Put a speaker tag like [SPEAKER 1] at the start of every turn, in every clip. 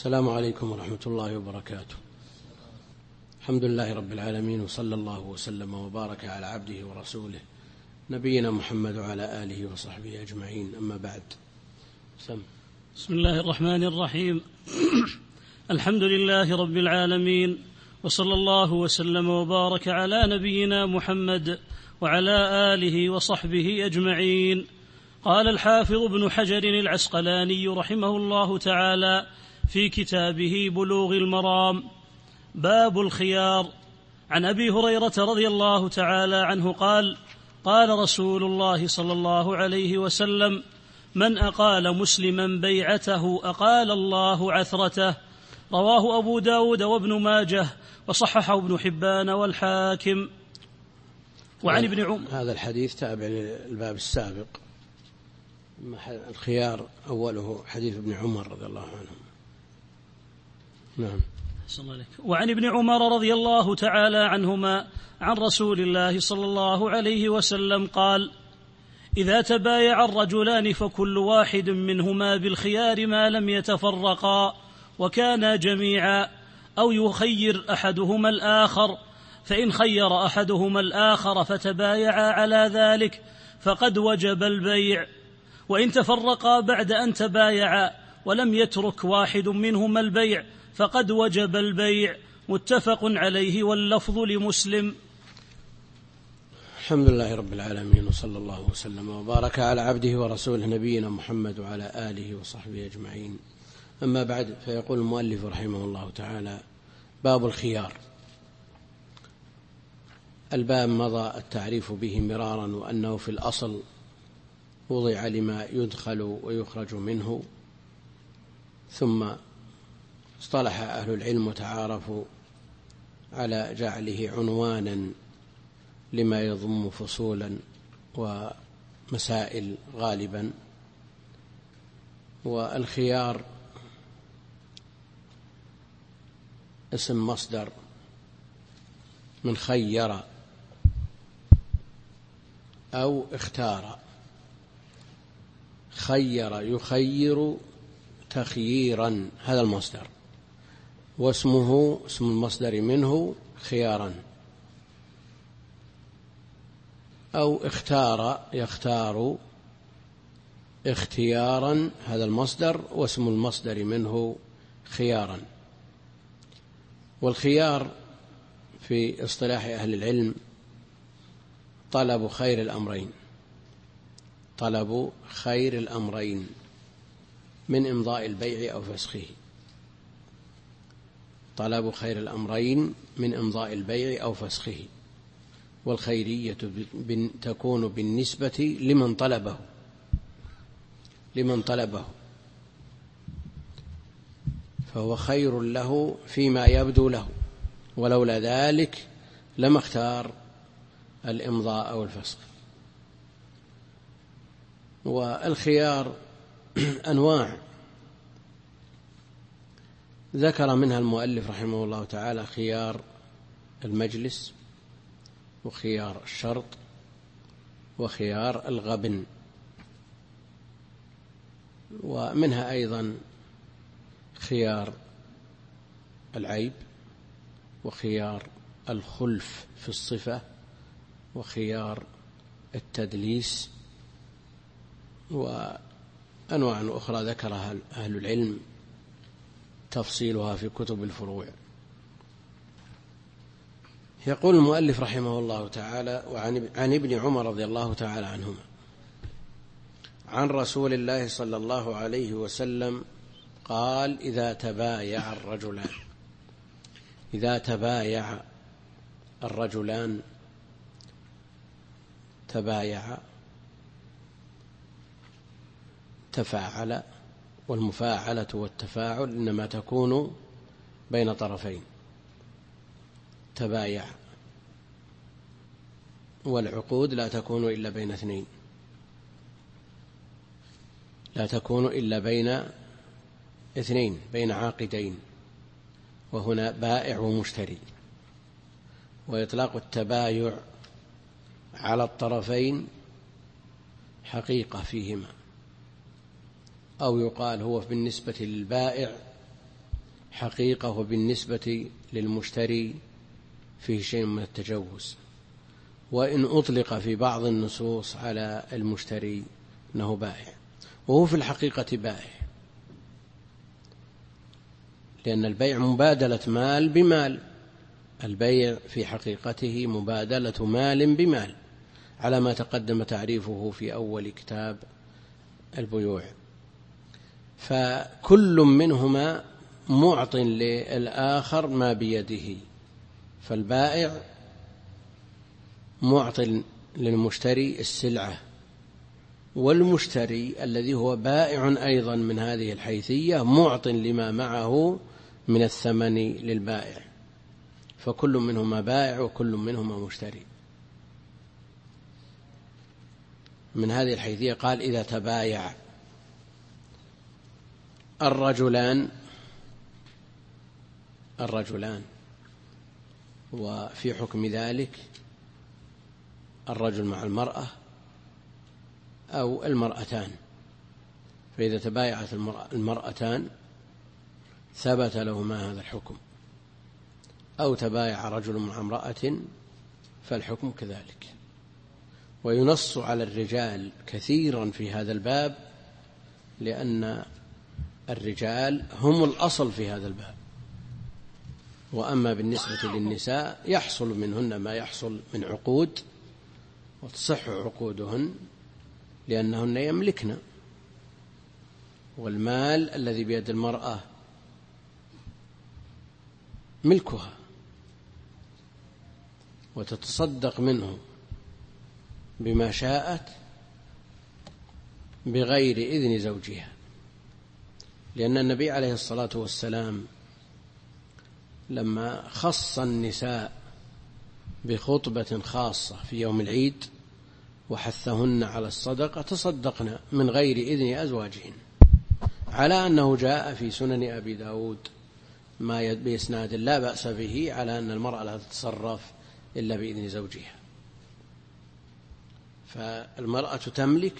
[SPEAKER 1] السلام عليكم ورحمة الله وبركاته. الحمد لله رب العالمين، وصلى الله وسلم وبارك على عبده ورسوله نبينا محمد وعلى آله وصحبه أجمعين، أما بعد.
[SPEAKER 2] بسم الله الرحمن الرحيم. الحمد لله رب العالمين، وصلى الله وسلم وبارك على نبينا محمد وعلى آله وصحبه أجمعين. قال الحافظ ابن حجر العسقلاني رحمه الله تعالى في كتابه بلوغ المرام: باب الخيار. عن أبي هريرة رضي الله تعالى عنه قال: قال رسول الله صلى الله عليه وسلم: من أقال مسلما بيعته أقال الله عثرته. رواه أبو داود وابن ماجه، وصححه ابن حبان والحاكم. وعن ابن عمر.
[SPEAKER 1] هذا الحديث تابع للباب السابق. الخيار أوله حديث ابن عمر رضي الله عنه. نعم.
[SPEAKER 2] وعن ابن عمر رضي الله تعالى عنهما عن رسول الله صلى الله عليه وسلم قال: إذا تبايع الرجلان فكل واحد منهما بالخيار ما لم يتفرقا وكانا جميعا، أو يخير أحدهما الآخر، فإن خير أحدهما الآخر فتبايعا على ذلك فقد وجب البيع. وإن تفرقا بعد أن تبايعا ولم يترك واحد منهما البيع فقد وجب البيع. متفق عليه واللفظ لمسلم.
[SPEAKER 1] الحمد لله رب العالمين، وصلى الله وسلم وبارك على عبده ورسوله نبينا محمد وعلى آله وصحبه أجمعين، أما بعد. فيقول المؤلف رحمه الله تعالى: باب الخيار. الباب مضى التعريف به مرارا، وأنه في الأصل وضع لما يدخل ويخرج منه، ثم اصطلح أهل العلم وتعارفوا على جعله عنوانا لما يضم فصولا ومسائل غالبا. والخيار اسم مصدر من خير أو اختار. خير يخير تخييرا، هذا المصدر، واسمه اسم المصدر منه خيارا. أو اختار يختار اختيارا، هذا المصدر، واسم المصدر منه خيارا. والخيار في اصطلاح أهل العلم طلب خير الأمرين، طلب خير الأمرين من إمضاء البيع أو فسخه. طلب خير الأمرين من إمضاء البيع أو فسخه. والخيرية تكون بالنسبة لمن طلبه، فهو خير له فيما يبدو له، ولولا ذلك لما اختار الإمضاء أو الفسخ. والخيار أنواع ذكر منها المؤلف رحمه الله تعالى: خيار المجلس، وخيار الشرط، وخيار الغبن. ومنها أيضا خيار العيب، وخيار الخلف في الصفة، وخيار التدليس، وأنواع أخرى ذكرها أهل العلم تفصيلها في كتب الفروع. يقول المؤلف رحمه الله تعالى: عن ابن عمر رضي الله تعالى عنهما عن رسول الله صلى الله عليه وسلم قال: إذا تبايع الرجلان تبايع تفاعل، والمفاعلة والتفاعل إنما تكون بين طرفين. تبايع، والعقود لا تكون إلا بين اثنين، لا تكون إلا بين اثنين، بين عاقدين، وهنا بائع ومشتري. وإطلاق التبايع على الطرفين حقيقة فيهما، أو يقال هو بالنسبة للبائع حقيقة وبالنسبة للمشتري فيه شيء من التجوز، وإن أطلق في بعض النصوص على المشتري أنه بائع، وهو في الحقيقة بائع، لأن البيع مبادلة مال بمال، البيع في حقيقته مبادلة مال بمال على ما تقدم تعريفه في أول كتاب البيوع. فكل منهما معط للآخر ما بيده، فالبائع معط للمشتري السلعة، والمشتري الذي هو بائع أيضا من هذه الحيثية معط لما معه من الثمن للبائع، فكل منهما بائع وكل منهما مشتري. من هذه الحيثية قال إذا تبايع الرجلان، وفي حكم ذلك الرجل مع المرأة أو المرأتان، فإذا تبايعت المرأتان ثبت لهما هذا الحكم، أو تبايع رجل مع امرأة فالحكم كذلك. وينص على الرجال كثيرا في هذا الباب، لأن الرجال هم الأصل في هذا الباب، وأما بالنسبة للنساء يحصل منهن ما يحصل من عقود، وتصح عقودهن لأنهن يملكن، والمال الذي بيد المرأة ملكها وتتصدق منه بما شاءت بغير إذن زوجها، لأن النبي عليه الصلاة والسلام لما خص النساء بخطبة خاصة في يوم العيد وحثهن على الصدقة تصدقن من غير إذن أزواجهن، على أنه جاء في سنن أبي داود ما بإسناد لا بأس به على أن المرأة لا تتصرف إلا بإذن زوجها. فالمرأة تملك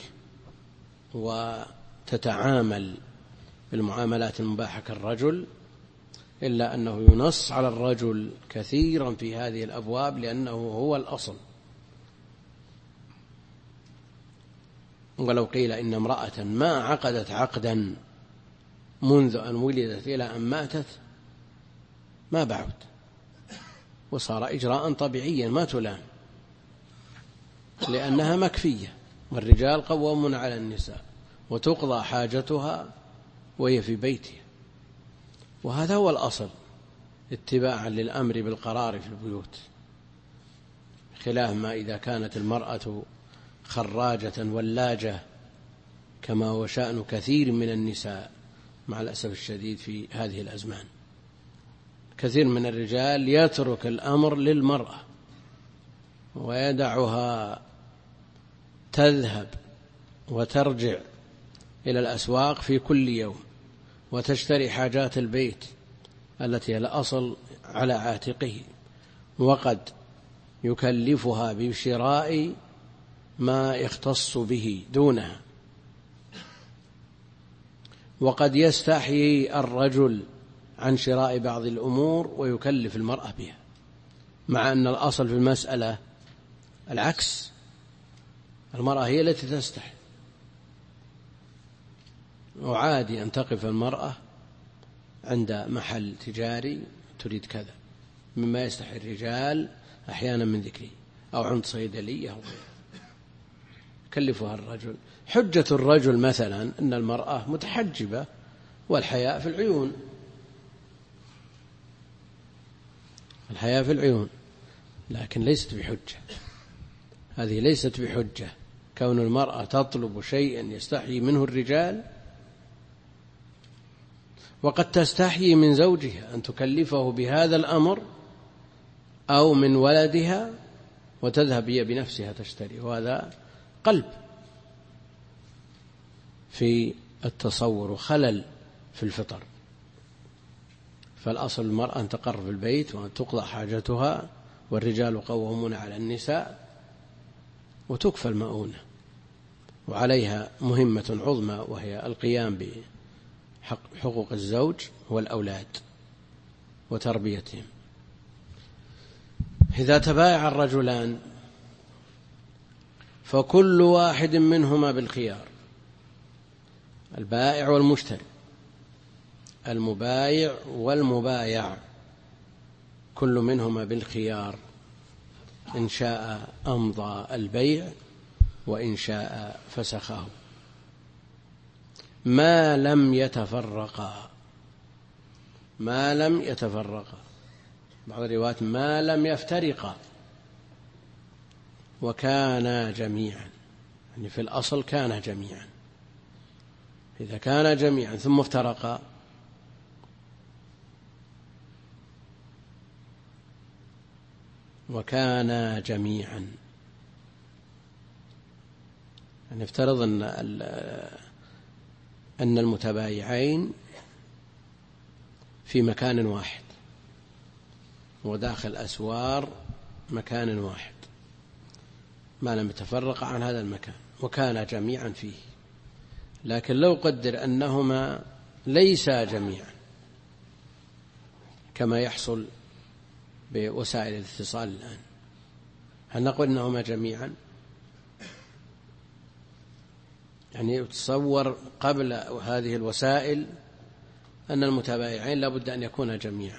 [SPEAKER 1] وتتعامل بالمعاملات المباحة كالرجل، إلا أنه ينص على الرجل كثيرا في هذه الأبواب لأنه هو الأصل. ولو قيل إن امرأة ما عقدت عقدا منذ أن ولدت إلى أن ماتت ما بعد، وصار إجراء طبيعيا ما تلام، لأنها مكفية، والرجال قوامون على النساء، وتقضى حاجتها وهي في بيتها، وهذا هو الأصل اتباعا للأمر بالقرار في البيوت، خلاف ما إذا كانت المرأة خراجة ولاجة كما هو شأن كثير من النساء مع الأسف الشديد في هذه الأزمان. كثير من الرجال يترك الأمر للمرأة ويدعها تذهب وترجع إلى الأسواق في كل يوم وتشتري حاجات البيت التي الأصل على عاتقه، وقد يكلفها بشراء ما يختص به دونها، وقد يستحيي الرجل عن شراء بعض الأمور ويكلف المرأة بها، مع أن الأصل في المسألة العكس، المرأة هي التي تستحي، وعادي أن تقف المرأة عند محل تجاري تريد كذا مما يستحي الرجال أحيانا من ذكره، أو عند صيدلية كلفها الرجل. حجة الرجل مثلا أن المرأة متحجبة والحياء في العيون، الحياء في العيون، لكن ليست بحجة، هذه ليست بحجة. كون المرأة تطلب شيئا يستحيي منه الرجال، وقد تستحيي من زوجها أن تكلفه بهذا الأمر أو من ولدها وتذهب هي بنفسها تشتري، وهذا قلب في التصور وخلل في الفطر. فالأصل المرأة أن تقر في البيت وأن تقضى حاجتها، والرجال قوامون على النساء، وتكفى المؤونة، وعليها مهمة عظمى وهي القيام بحقوق الزوج والأولاد وتربيتهم. إذا تبايع الرجلان فكل واحد منهما بالخيار، البائع والمشتري، المبايع والمبايع، كل منهما بالخيار، إن شاء أمضى البيع وإن شاء فسخه، ما لم يتفرقا. ما لم يتفرقا، بعض الروايات ما لم يفترقا، وكانا جميعا، يعني في الأصل كانا جميعا. إذا كانا جميعا ثم افترقا وكانا جميعا، يعني افترض أن المتبايعين في مكان واحد وداخل أسوار مكان واحد، ما لم يتفرق عن هذا المكان وكانا جميعا فيه. لكن لو قدر أنهما ليسا جميعا كما يحصل بوسائل الاتصال الآن، هل نقول أنهما جميعا؟ يعني يتصور قبل هذه الوسائل أن المتبايعين لا بد أن يكونا جميعا،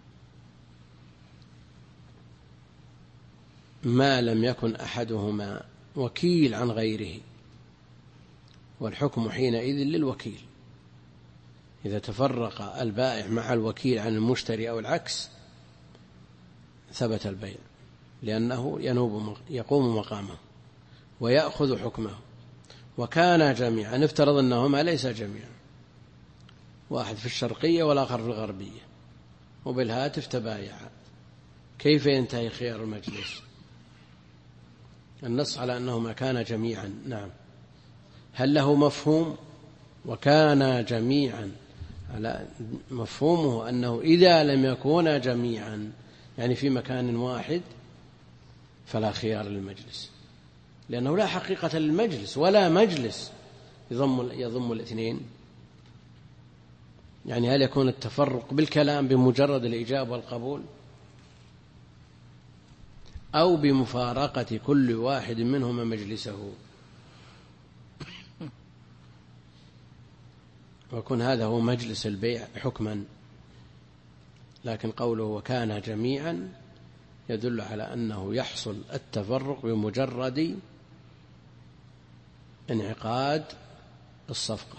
[SPEAKER 1] ما لم يكن أحدهما وكيل عن غيره، والحكم حينئذ للوكيل. إذا تفرق البائع مع الوكيل عن المشتري أو العكس ثبت البيع، لأنه يقوم مقامه ويأخذ حكمه. وكان جميعا، نفترض أنهما ليس جميعا، واحد في الشرقية والآخر في الغربية، وبالهاتف تبايعا، كيف ينتهي خيار المجلس؟ النص على أنهما كانا جميعا، نعم، هل له مفهوم؟ وكانا جميعا على مفهومه أنه إذا لم يكونا جميعا يعني في مكان واحد فلا خيار للمجلس، لأنه لا حقيقة للمجلس ولا مجلس يضم الاثنين. يعني هل يكون التفرق بالكلام بمجرد الإجابة والقبول، أو بمفارقة كل واحد منهما مجلسه، ويكون هذا هو مجلس البيع حكما. لكن قوله وكان جميعا يدل على أنه يحصل التفرق بمجرد انعقاد الصفقة،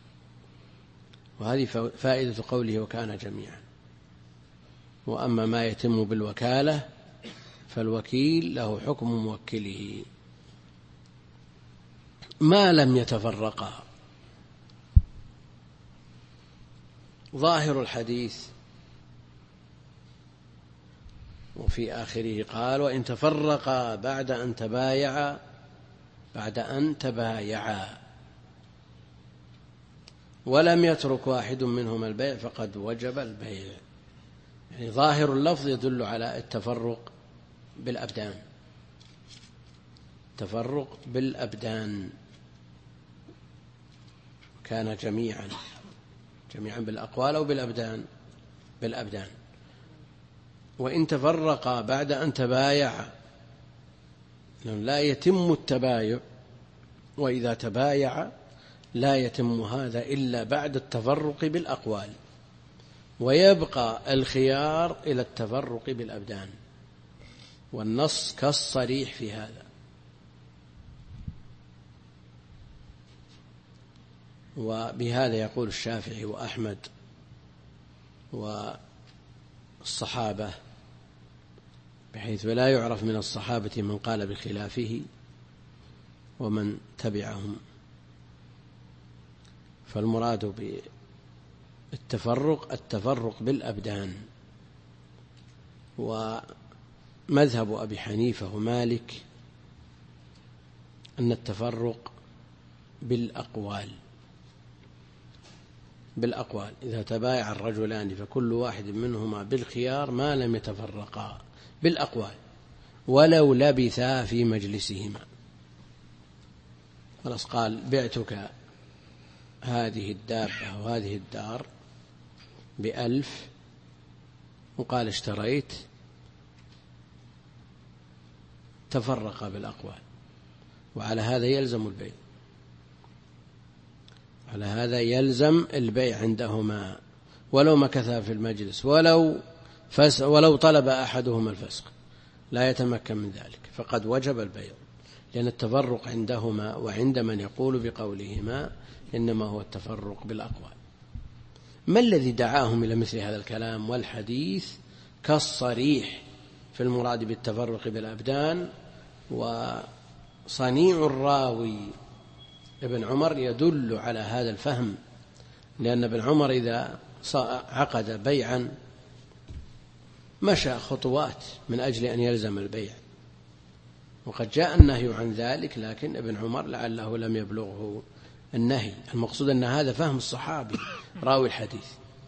[SPEAKER 1] وهذه فائدة قوله وكان جميعا. وأما ما يتم بالوكالة فالوكيل له حكم موكله ما لم يتفرقا. ظاهر الحديث وفي آخره قال وإن تفرقا بعد أن تبايعا ولم يترك واحد منهما البيع فقد وجب البيع. يعني ظاهر اللفظ يدل على التفرق بالأبدان، تفرق بالأبدان، كان جميعا بالأقوال أو بالأبدان. وإن تفرقا بعد أن تبايعا لا يتم التبايع، وإذا تبايع لا يتم هذا إلا بعد التفرق بالأقوال، ويبقى الخيار إلى التفرق بالأبدان، والنص كالصريح في هذا. وبهذا يقول الشافعي وأحمد والصحابة، بحيث لا يعرف من الصحابة من قال بخلافه ومن تبعهم. فالمراد بالتفرق التفرق بالأبدان. ومذهب أبي حنيفة ومالك أن التفرق بالأقوال، إذا تبايع الرجلان فكل واحد منهما بالخيار ما لم يتفرقا بالأقوال ولو لبثا في مجلسهما. خلاص قال بعتك هذه الدابة وهذه الدار ب1000 وقال اشتريت تفرق بالأقوال، وعلى هذا يلزم البيع، على هذا يلزم البيع عندهما ولو مكثا في المجلس، ولو طلب أحدهما الفسخ لا يتمكن من ذلك، فقد وجب البيع، لأن التفرق عندهما وعند من يقول بقولهما إنما هو التفرق بالأقوال. ما الذي دعاهم إلى مثل هذا الكلام والحديث كالصريح في المراد بالتفرق بالأبدان؟ وصنيع الراوي ابن عمر يدل على هذا الفهم، لأن ابن عمر إذا عقد بيعا مشى خطوات من أجل أن يلزم البيع، وقد جاء النهي عن ذلك، لكن ابن عمر لعله لم يبلغه النهي. المقصود أن هذا فهم الصحابي راوي الحديث،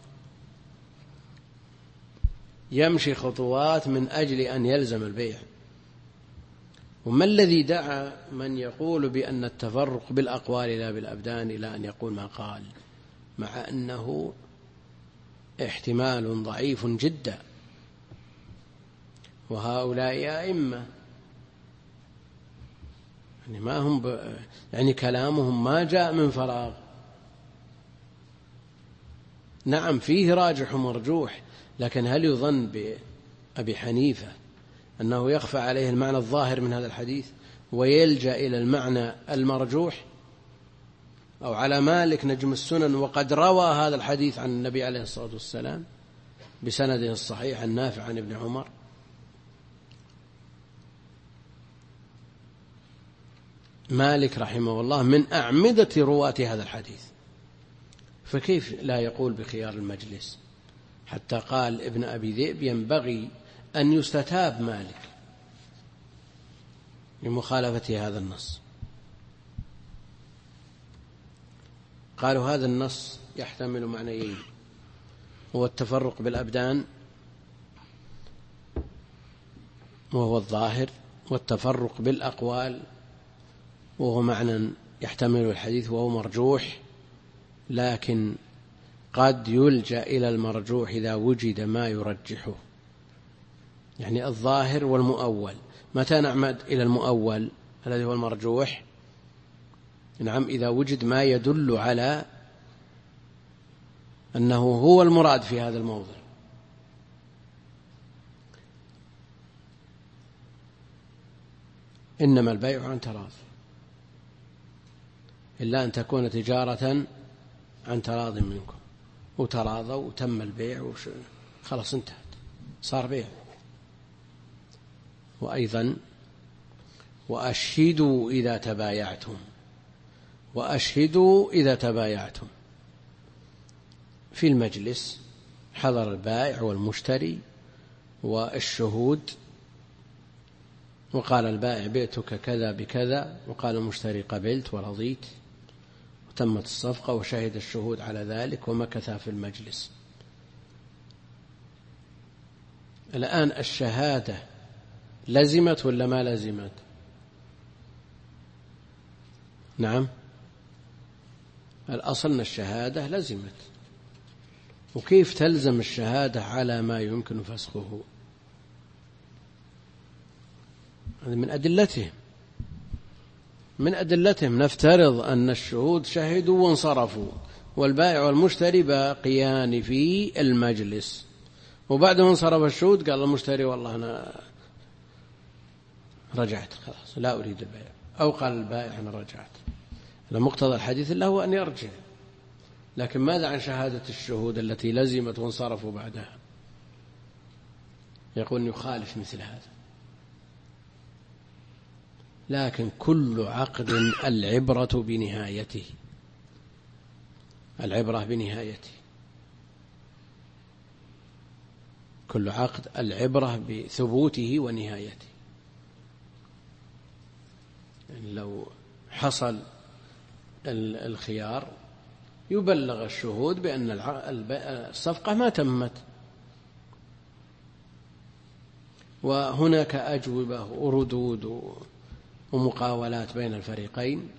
[SPEAKER 1] يمشي خطوات من أجل أن يلزم البيع. وما الذي دعا من يقول بأن التفرق بالأقوال لا بالأبدان إلى أن يقول ما قال، مع أنه احتمال ضعيف جدا، وهؤلاء أئمة يعني ما هم يعني كلامهم ما جاء من فراغ. نعم فيه راجح ومرجوح، لكن هل يظن بأبي حنيفة أنه يخفى عليه المعنى الظاهر من هذا الحديث ويلجأ إلى المعنى المرجوح؟ أو على مالك نجم السنن وقد روى هذا الحديث عن النبي عليه الصلاة والسلام بسنده الصحيح النافع عن ابن عمر؟ مالك رحمه الله من أعمدة رواة هذا الحديث، فكيف لا يقول بخيار المجلس؟ حتى قال ابن أبي ذئب ينبغي أن يستتاب مالك لمخالفة هذا النص. قالوا هذا النص يحتمل معنيين، هو التفرق بالأبدان وهو الظاهر، والتفرق بالأقوال وهو معنى يحتمل الحديث وهو مرجوح، لكن قد يلجأ إلى المرجوح إذا وجد ما يرجحه، يعني الظاهر والمؤول. متى نعمد إلى المؤول الذي هو المرجوح؟ نعم إذا وجد ما يدل على أنه هو المراد في هذا الموضع. إنما البيع عن تراض، إلا أن تكون تجارة عن تراض منكم، وتراضوا وتم البيع خلاص انتهت، صار بيع. وأيضا وأشهدوا إذا تبايعتم، وأشهدوا إذا تبايعتم في المجلس حضر البائع والمشتري والشهود، وقال البائع بعتك كذا بكذا، وقال المشتري قبلت ورضيت، وتمت الصفقة وشهد الشهود على ذلك ومكثا في المجلس. الآن الشهادة لزمت ولا ما لزمت؟ نعم الأصل أن الشهادة لزمت، وكيف تلزم الشهادة على ما يمكن فسخه؟ هذا من أدلتهم نفترض أن الشهود شهدوا وانصرفوا والبائع والمشتري باقيان في المجلس، وبعد ما انصرف الشهود قال المشتري والله أنا رجعت خلاص لا أريد البيع، أو قال البائع أنا رجعت. مقتضى الحديث الله هو أن يرجع، لكن ماذا عن شهادة الشهود التي لزمت وانصرفوا بعدها؟ يقول يخالف مثل هذا. لكن كل عقد العبرة بنهايته، العبرة بنهايته، كل عقد العبرة بثبوته ونهايته. يعني لو حصل الخيار يبلغ الشهود بأن الصفقة ما تمت، وهناك أجوبة وردود ومقاولات بين الفريقين،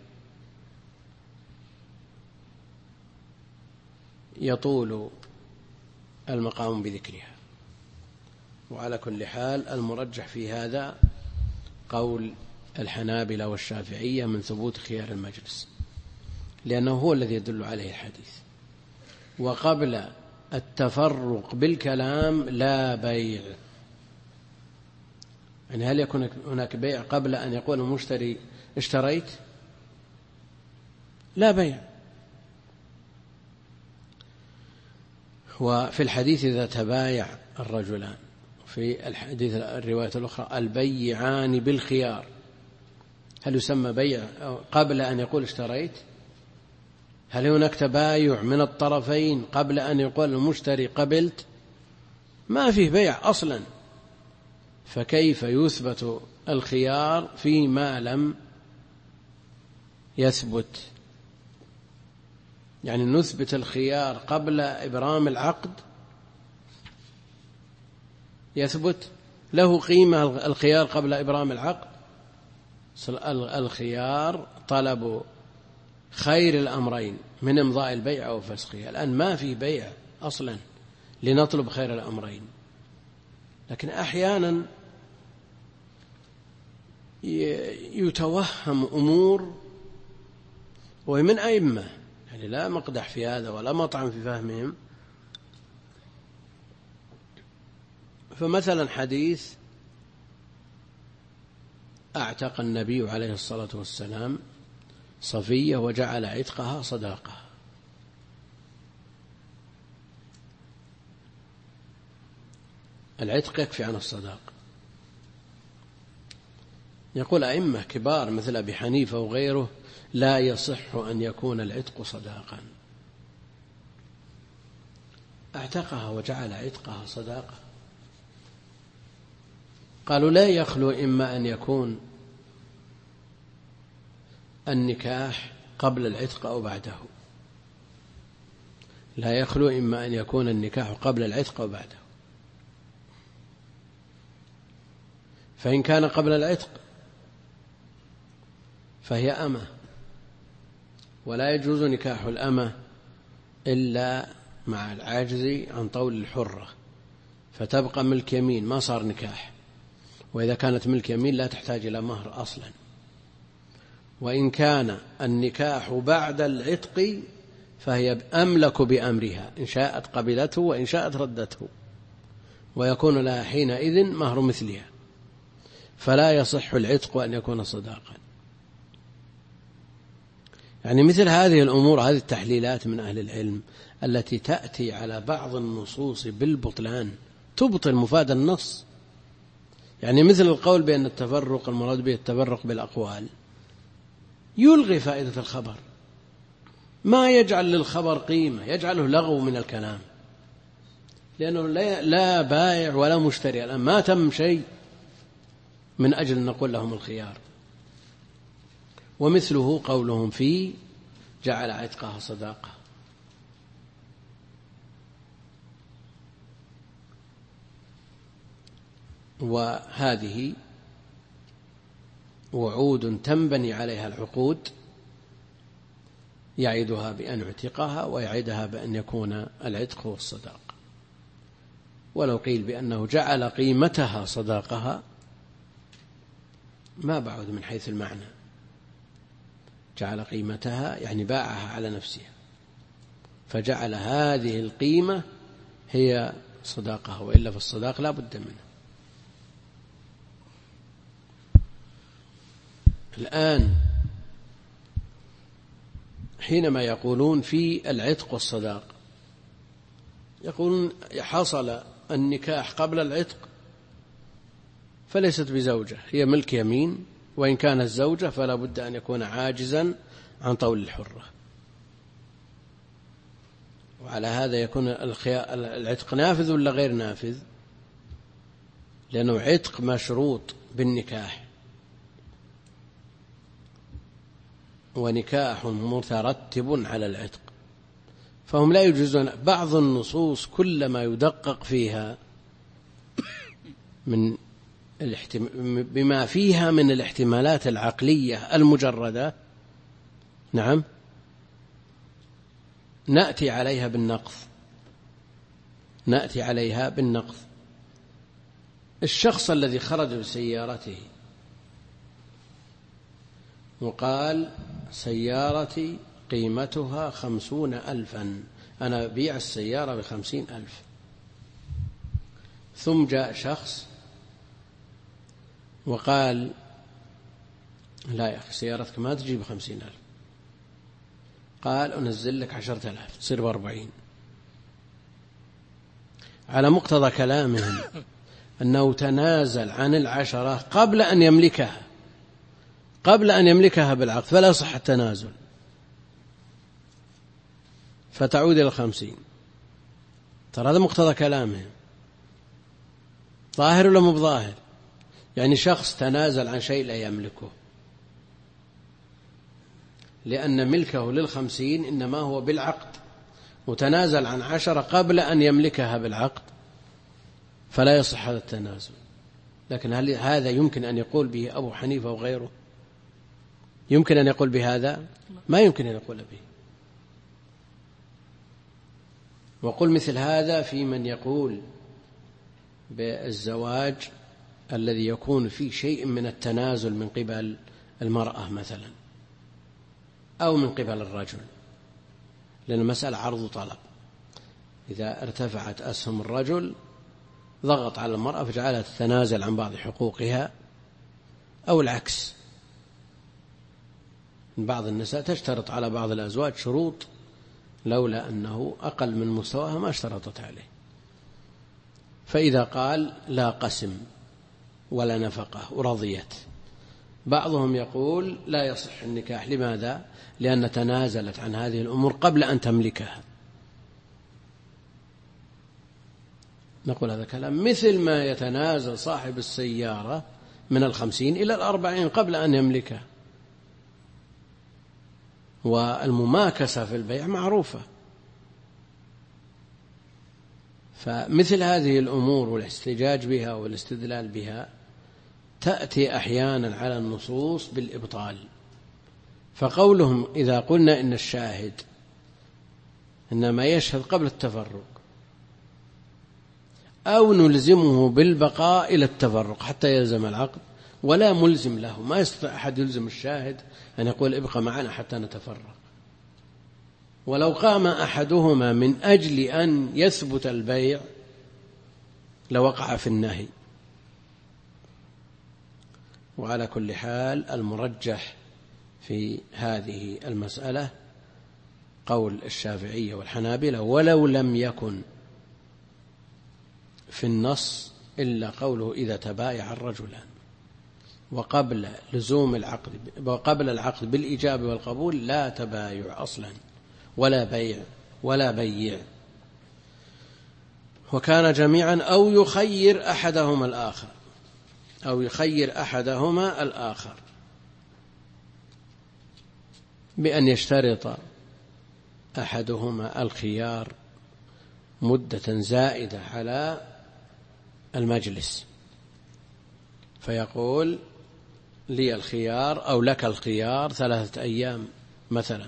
[SPEAKER 1] يطول المقام بذكرها. وعلى كل حال المرجح في هذا قول الحنابلة والشافعية من ثبوت خيار المجلس، لأنه هو الذي يدل عليه الحديث. وقبل التفرق بالكلام لا بيع. يعني هل يكون هناك بيع قبل أن يقول المشتري اشتريت؟ لا بيع. وفي الحديث إذا تبايع الرجلان، في الحديث الرواية الأخرى البيعان بالخيار، هل يسمى بيع قبل أن يقول اشتريت؟ هل هناك تبايع من الطرفين قبل أن يقول المشتري قبلت؟ ما فيه بيع أصلا، فكيف يثبت الخيار فيما لم يثبت؟ يعني نثبت الخيار قبل إبرام العقد يثبت له قيمة الخيار قبل إبرام العقد؟ الخيار طلب خير الأمرين من إمضاء البيع أو فسخه. الآن ما في بيع أصلا لنطلب خير الأمرين. لكن أحيانا يتوهم أمور ومن أئمة، يعني لا مقدح في هذا ولا مطعن في فهمهم. فمثلا حديث أعتق النبي عليه الصلاة والسلام صفية وجعل عتقها صداقة. العتق يكفي عن الصداق. يقول أئمة كبار مثل أبي حنيفة وغيره لا يصح أن يكون العتق صداقا. اعتقها وجعل عتقها صداقة. قالوا لا يخلو إما أن يكون النكاح قبل العتق أو بعده، لا يخلو إما أن يكون النكاح قبل العتق أو بعده. فإن كان قبل العتق فهي أمة، ولا يجوز نكاح الأمة إلا مع العاجز عن طول الحرة، فتبقى ملك يمين، ما صار نكاح. وإذا كانت ملك يمين لا تحتاج إلى مهر أصلا. وإن كان النكاح بعد العتق فهي أملك بأمرها، إن شاءت قبلته وإن شاءت ردته، ويكون لها حينئذ مهر مثلها، فلا يصح العتق أن يكون صداقا. يعني مثل هذه الأمور، هذه التحليلات من أهل العلم التي تأتي على بعض النصوص بالبطلان تبطل مفاد النص. يعني مثل القول بأن التفرق المراد به التفرق بالأقوال يلغي فائدة الخبر، ما يجعل للخبر قيمة، يجعله لغو من الكلام، لأنه لا بائع ولا مشتري الآن، ما تم شيء من أجل أن نقول لهم الخيار. ومثله قولهم فيه جعل عتقها صداقة. وهذه وعود تنبني عليها العقود، يعدها بأن يعتقها ويعدها بأن يكون العتق هو الصداق. ولو قيل بأنه جعل قيمتها صداقها ما بعد من حيث المعنى. جعل قيمتها يعني باعها على نفسها، فجعل هذه القيمة هي صداقها، وإلا في الصداق لا بد منه. الآن حينما يقولون في العتق والصداق، يقولون حصل النكاح قبل العتق فليست بزوجة، هي ملك يمين، وإن كانت زوجة فلا بد أن يكون عاجزا عن طول الحرة. وعلى هذا يكون العتق نافذ ولا غير نافذ؟ لأنه عتق مشروط بالنكاح، ونكاح مترتب على العتق، فهم لا يجوزون. بعض النصوص كلما يدقق فيها من بما فيها من الاحتمالات العقلية المجردة، نعم، نأتي عليها بالنقض. الشخص الذي خرج بسيارته وقال سيارتي قيمتها 50,000، أنا أبيع السيارة ب50,000، ثم جاء شخص وقال لا يا أخي سيارتك ما تجيب 50,000، قال أنزل لك 10,000 تصير ب40. على مقتضى كلامهم أنه تنازل عن 10 قبل أن يملكها بالعقد، فلا يصح التنازل، فتعود إلى 50. ترى هذا مقتضى كلامهم، ظاهر ولا مو بظاهر؟ يعني شخص تنازل عن شيء لا يملكه، لأن ملكه لل50 إنما هو بالعقد، وتنازل عن 10 قبل أن يملكها بالعقد، فلا يصح هذا التنازل. لكن هل هذا يمكن أن يقول به أبو حنيفة وغيره؟ يمكن أن يقول بهذا؟ ما يمكن أن يقول به. وقل مثل هذا في من يقول بالزواج الذي يكون فيه شيء من التنازل من قبل المرأة مثلا أو من قبل الرجل، لأن المسألة عرض وطلب، إذا ارتفعت أسهم الرجل ضغط على المرأة فجعلها تتنازل عن بعض حقوقها، أو العكس، بعض النساء تشترط على بعض الأزواج شروط لولا أنه أقل من مستواها ما اشترطت عليه، فإذا قال لا قسم ولا نفقة ورضيت، بعضهم يقول لا يصح النكاح. لماذا؟ لأن تنازلت عن هذه الأمور قبل أن تملكها. نقول هذا كلام مثل ما يتنازل صاحب السيارة من 50 إلى 40 قبل أن يملكها، والمماكسة في البيع معروفة. فمثل هذه الأمور والاحتجاج بها والاستدلال بها تأتي أحيانا على النصوص بالإبطال. فقولهم إذا قلنا إن الشاهد إنما يشهد قبل التفرق، أو نلزمه بالبقاء إلى التفرق حتى يلزم العقد، ولا ملزم له، ما يستطيع أحد يلزم الشاهد أن يقول ابقى معنا حتى نتفرق. ولو قام أحدهما من أجل أن يثبت البيع لوقع في النهي. وعلى كل حال المرجح في هذه المسألة قول الشافعية والحنابلة، ولو لم يكن في النص إلا قوله إذا تبايع الرجلان، وقبل لزوم العقد وقبل العقد بالإجابة والقبول لا تبايع أصلا ولا بيع. وكان جميعا أو يخير أحدهما الآخر بأن يشترط أحدهما الخيار مدة زائدة على المجلس، فيقول لي الخيار أو لك الخيار 3 أيام مثلا،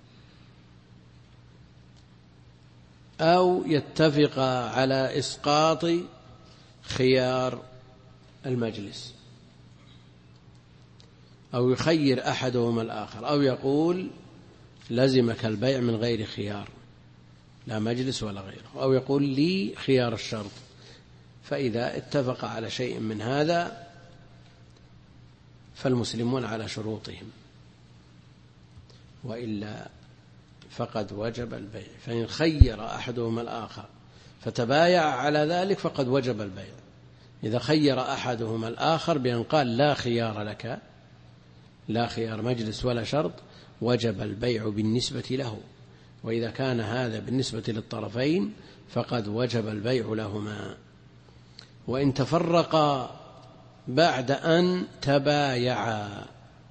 [SPEAKER 1] أو يتفق على إسقاط خيار المجلس، أو يخير أحدهما الآخر، أو يقول لزمك البيع من غير خيار لا مجلس ولا غيره، أو يقول لي خيار الشرط. فإذا اتفق على شيء من هذا فالمسلمون على شروطهم، وإلا فقد وجب البيع. فإن خير أحدهما الآخر فتبايع على ذلك فقد وجب البيع. إذا خير أحدهما الآخر بأن قال لا خيار لك، لا خيار مجلس ولا شرط، وجب البيع بالنسبة له. وإذا كان هذا بالنسبة للطرفين فقد وجب البيع لهما. وإن تفرقا بعد أن تبايعا،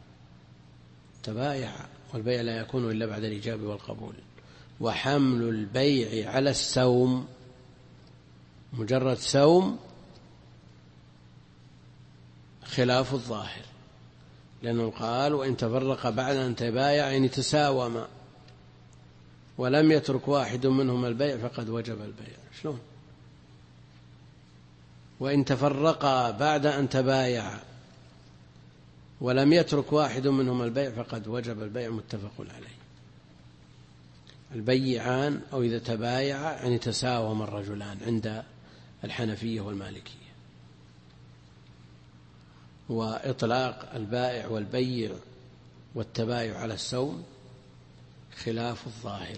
[SPEAKER 1] والبيع لا يكون إلا بعد الإجابة والقبول. وحمل البيع على السوم، مجرد سوم، خلاف الظاهر، لأنه قال وإن تفرق بعد أن تبايع يعني تساوما ولم يترك واحد منهما البيع فقد وجب البيع. شلون؟ وإن تفرقا بعد أن تبايعا ولم يترك واحد منهما البيع فقد وجب البيع متفق عليه. البيعان أو إذا تبايعا يعني تساوم الرجلان عند الحنفية والمالكية. وإطلاق البائع والبيع والتبايع على السوم خلاف الظاهر.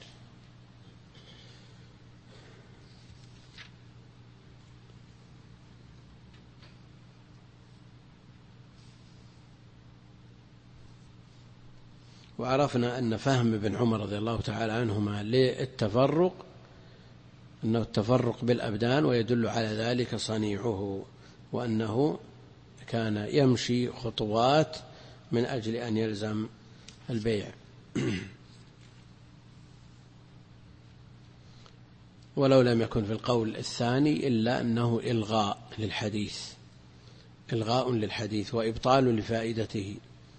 [SPEAKER 1] وعرفنا أن فهم ابن عمر رضي الله تعالى عنهما للتفرق أنه التفرق بالأبدان، ويدل على ذلك صنيعه، وأنه كان يمشي خطوات من أجل أن يلزم البيع. ولو لم يكن في القول الثاني إلا أنه إلغاء للحديث وإبطال لفائدته.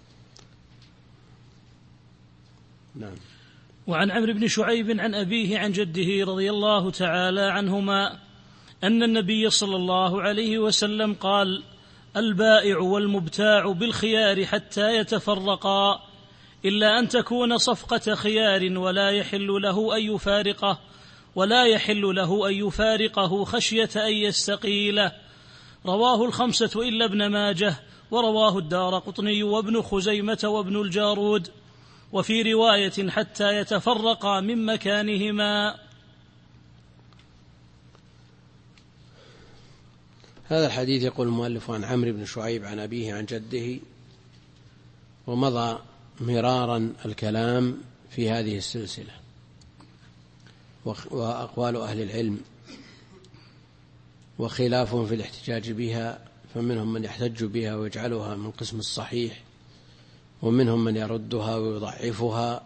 [SPEAKER 1] نعم.
[SPEAKER 2] وعن عمرو بن شعيب عن أبيه عن جده رضي الله تعالى عنهما أن النبي صلى الله عليه وسلم قال: البائع والمبتاع بالخيار حتى يتفرقا إلا أن تكون صفقة خيار ولا يحل له أن يفارقه خشية أن يستقيله. رواه الخمسة إلا ابن ماجه، ورواه الدارقطني وابن خزيمة وابن الجارود، وفي رواية حتى يتفرقا من مكانهما.
[SPEAKER 1] هذا الحديث يقول المؤلف عن عمرو بن شعيب عن أبيه عن جده، ومضى مرارا الكلام في هذه السلسلة وأقوال أهل العلم وخلافهم في الاحتجاج بها، فمنهم من يحتج بها ويجعلها من قسم الصحيح، ومنهم من يردها ويضعفها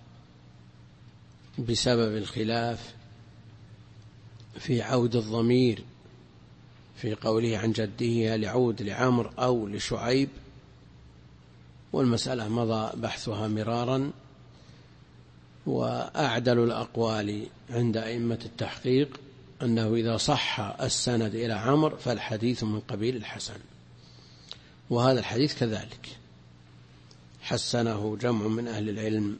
[SPEAKER 1] بسبب الخلاف في عود الضمير في قوله عن جده، هل يعود لعمر أو لشعيب؟ والمسألة مضى بحثها مرارا. وأعدل الأقوال عند أئمة التحقيق أنه إذا صح السند إلى عمر فالحديث من قبيل الحسن، وهذا الحديث كذلك حسنه جمع من أهل العلم.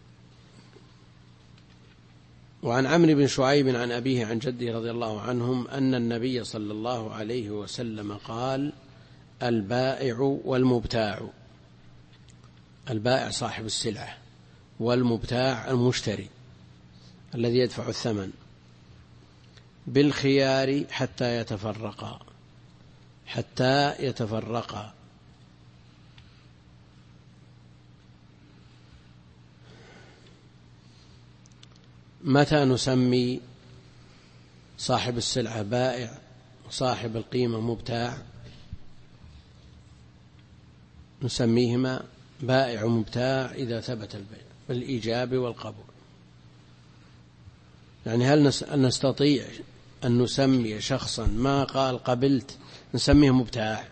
[SPEAKER 1] وعن عمرو بن شعيب عن أبيه عن جده رضي الله عنهم أن النبي صلى الله عليه وسلم قال: البائع والمبتاع، البائع صاحب السلعة، والمبتاع المشتري الذي يدفع الثمن، بالخيار حتى يتفرقا. متى نسمي صاحب السلعة بائع وصاحب القيمة مبتاع؟ نسميهما بائع ومبتاع إذا ثبت البيع بالإيجاب والقبول. يعني هل نستطيع أن نسمي شخصا ما قال قبلت نسميه مبتاع؟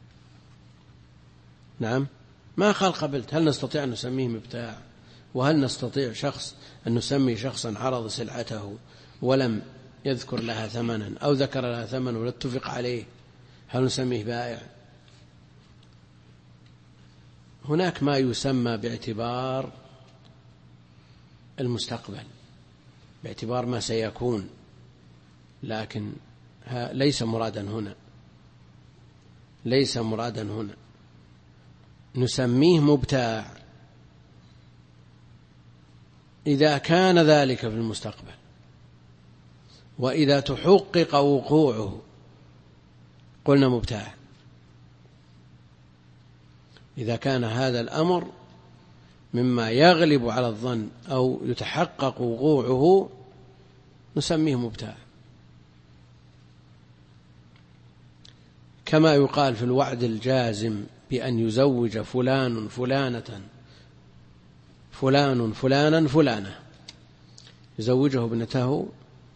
[SPEAKER 1] نعم، ما قال قبلت، هل نستطيع أن نسميه مبتاع؟ وهل نستطيع أن نسمي شخصا عرض سلعته ولم يذكر لها ثمنا أو ذكر لها ثمن ولا اتفق عليه، هل نسميه بائع؟ هناك ما يسمى باعتبار المستقبل، باعتبار ما سيكون، لكن ليس مرادا هنا. نسميه مبتاع إذا كان ذلك في المستقبل، وإذا تحقق وقوعه قلنا مبتاع. إذا كان هذا الأمر مما يغلب على الظن أو يتحقق وقوعه نسميه مبتاع، كما يقال في الوعد الجازم بأن يزوج فلان فلانة، يزوجه ابنته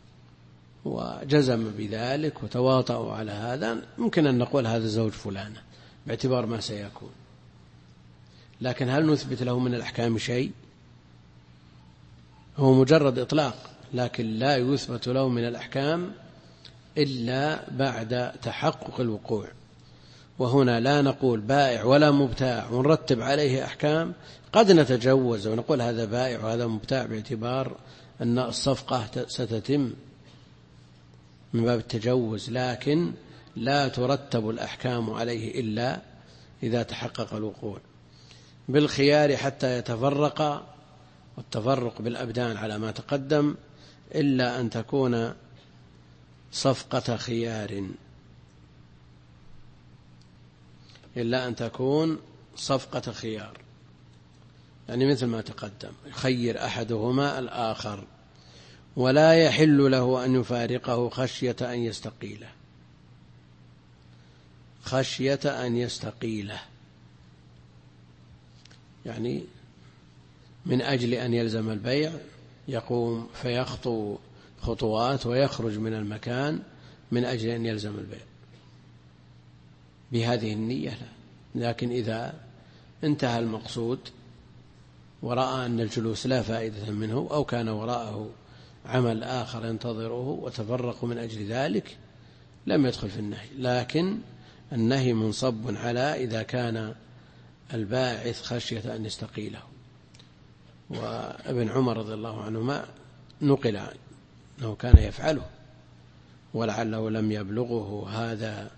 [SPEAKER 1] وجزم بذلك وتواطؤوا على هذا، ممكن أن نقول هذا زوج فلانة باعتبار ما سيكون، لكن هل نثبت له من الأحكام شيء؟ هو مجرد إطلاق، لكن لا يثبت له من الأحكام إلا بعد تحقق الوقوع. وهنا لا نقول بائع ولا مبتاع ونرتب عليه أحكام، قد نتجوز ونقول هذا بائع وهذا مبتاع باعتبار أن الصفقة ستتم من باب التجوز، لكن لا ترتب الأحكام عليه إلا إذا تحقق الوقوع، بالخيار حتى يتفرق، والتفرق بالأبدان على ما تقدم، إلا أن تكون صفقة خيار، إلا أن تكون صفقة خيار، يعني مثل ما تقدم يخير أحدهما الآخر، ولا يحل له أن يفارقه خشية أن يستقيله، خشية أن يستقيله يعني من أجل أن يلزم البيع يقوم فيخطو خطوات ويخرج من المكان من أجل أن يلزم البيع بهذه النية لا. لكن إذا انتهى المقصود ورأى أن الجلوس لا فائدة منه أو كان وراءه عمل آخر ينتظره وتفرق من أجل ذلك لم يدخل في النهي، لكن النهي منصب على إذا كان الباعث خشية أن يستقيله. وابن عمر رضي الله عنهما نقل أنه كان يفعله، ولعله لم يبلغه هذا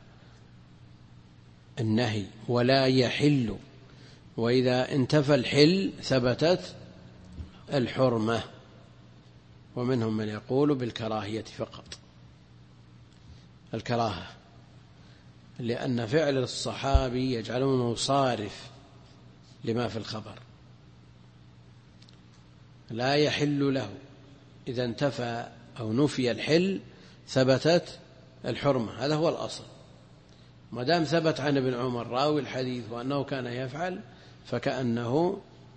[SPEAKER 1] النهي. ولا يحل، وإذا انتفى الحل ثبتت الحرمة. ومنهم من يقول بالكراهية فقط، الكراهة، لأن فعل الصحابي يجعلونه صارف لما في الخبر. لا يحل له، إذا انتفى أو نفي الحل ثبتت الحرمة، هذا هو الأصل. ما دام ثبت عن ابن عمر راوي الحديث وأنه كان يفعل فكأنه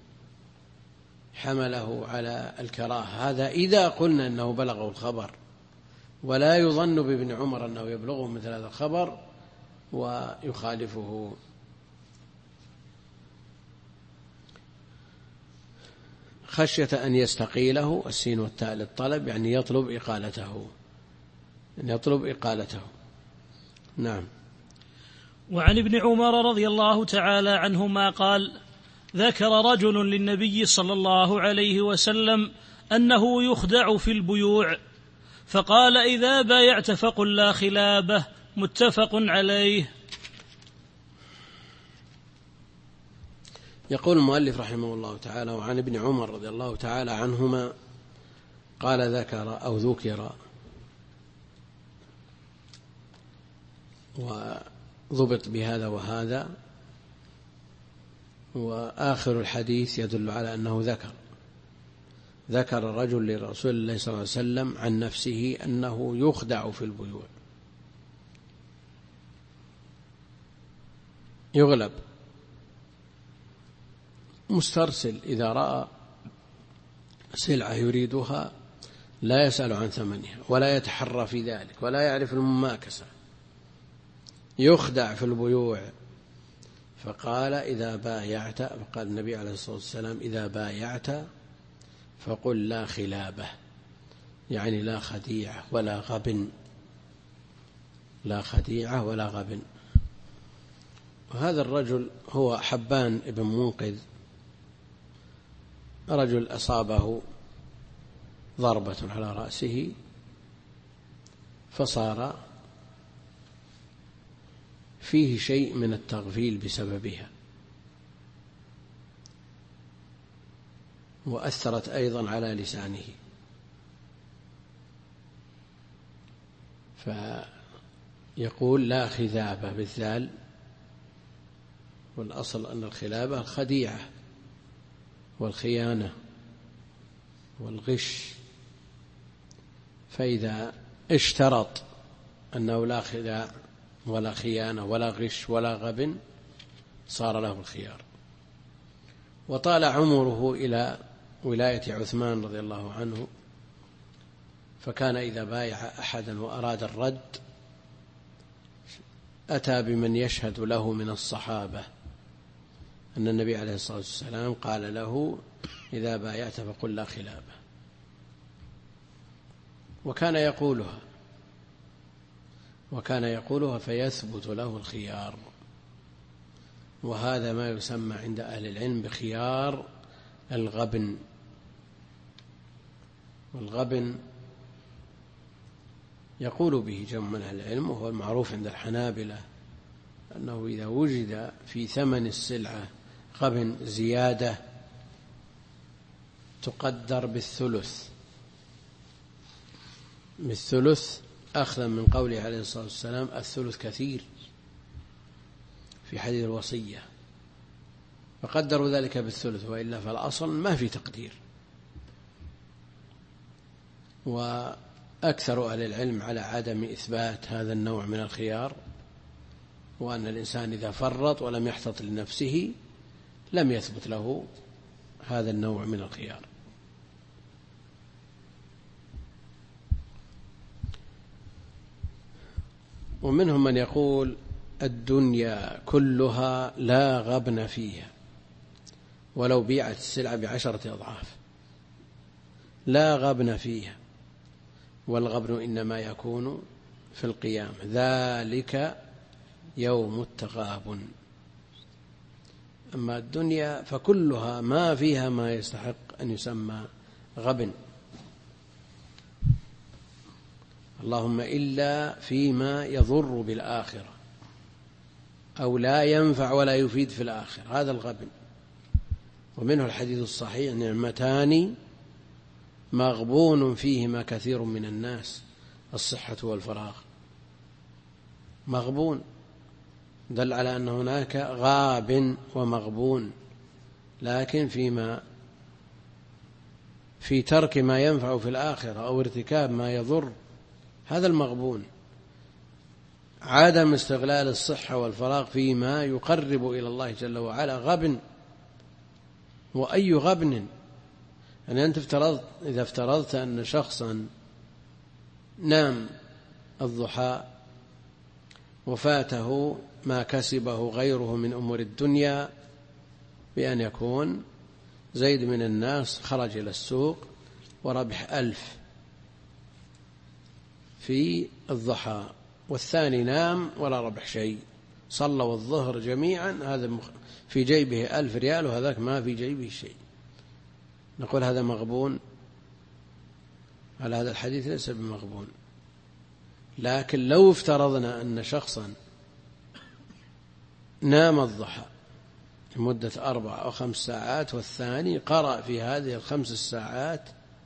[SPEAKER 1] حمله على الكراهة. هذا إذا قلنا أنه بلغه الخبر، ولا يظن بابن عمر أنه يبلغه مثل هذا الخبر ويخالفه. خشية أن يستقيله، السين والتاء للطلب، يعني يطلب إقالته، نعم.
[SPEAKER 2] وعن ابن عمر رضي الله تعالى عنهما قال: ذكر رجل للنبي صلى الله عليه وسلم أنه يخدع في البيوع، فقال: إذا بايعت فقل لا خلابه، متفق عليه.
[SPEAKER 1] يقول المؤلف رحمه الله تعالى: وعن ابن عمر رضي الله تعالى عنهما قال ذكر أو ذكر، وضبط بهذا وهذا، وآخر الحديث يدل على أنه ذكر الرجل لرسول الله صلى الله عليه وسلم عن نفسه أنه يخدع في البيوع، يغلب، مسترسل إذا رأى سلعة يريدها لا يسأل عن ثمنها ولا يتحرى في ذلك ولا يعرف المماكسة، يخدع في البيوع. فقال: إذا بايعت، فقال النبي عليه الصلاة والسلام: إذا بايعت فقل لا خلابة، يعني لا خديعة ولا غبن، لا خديعة ولا غبن. وهذا الرجل هو حبان ابن منقذ، رجل أصابه ضربة على رأسه فصار فيه شيء من التغفيل بسببها، وأثرت أيضا على لسانه، فيقول لا خذابة بالذال، والأصل أن الخلابة الخديعة والخيانة والغش، فإذا اشترط أنه لا خداع ولا خيانة ولا غش ولا غبن صار له الخيار. وطال عمره إلى ولاية عثمان رضي الله عنه، فكان إذا بايع أحدا وأراد الرد أتى بمن يشهد له من الصحابة أن النبي عليه الصلاة والسلام قال له: إذا بايعت فقل لا خلابة، وكان يقولها وكان يقولها فيثبت له الخيار، وهذا ما يسمى عند أهل العلم بخيار الغبن. والغبن يقول به جمع من أهل العلم، وهو المعروف عند الحنابلة، أنه إذا وجد في ثمن السلعة غبن زيادة تقدر بالثلث أخذا من قوله عليه الصلاة والسلام الثلث كثير في حديث الوصية، فقدروا ذلك بالثلث، وإلا فالأصل ما في تقدير. وأكثر أهل العلم على عدم إثبات هذا النوع من الخيار، وأن الإنسان إذا فرط ولم يحتط لنفسه لم يثبت له هذا النوع من الخيار. ومنهم من يقول الدنيا كلها لا غبن فيها ولو بيعت السلعة ب10 أضعاف، لا غبن فيها، والغبن إنما يكون في القيامة، ذلك يوم التغابن. أما الدنيا فكلها ما فيها ما يستحق أن يسمى غبن، اللهم إلا فيما يضر بالآخرة أو لا ينفع ولا يفيد في الآخرة، هذا الغبن. ومنه الحديث الصحيح: نعمتان مغبون فيهما كثير من الناس، الصحة والفراغ. مغبون دل على أن هناك غاب ومغبون، لكن في ترك ما ينفع في الآخرة أو ارتكاب ما يضر، هذا المغبون. عدم استغلال الصحة والفراغ فيما يقرب إلى الله جل وعلا غبن. وأي غبن؟ يعني أنت إذا افترضت أن شخصا نام الضحى وفاته ما كسبه غيره من أمور الدنيا، بأن يكون زيد من الناس خرج إلى السوق وربح 1000 في الضحى، والثاني نام ولا ربح شيء، صلوا الظهر جميعا، هذا في جيبه 1000 ريال وهذاك ما في جيبه شيء، نقول هذا مغبون؟ على هذا الحديث ليس بمغبون. لكن لو افترضنا أن شخصا نام الضحى لمدة 4 أو 5 ساعات، والثاني قرأ في هذه ال5 ساعات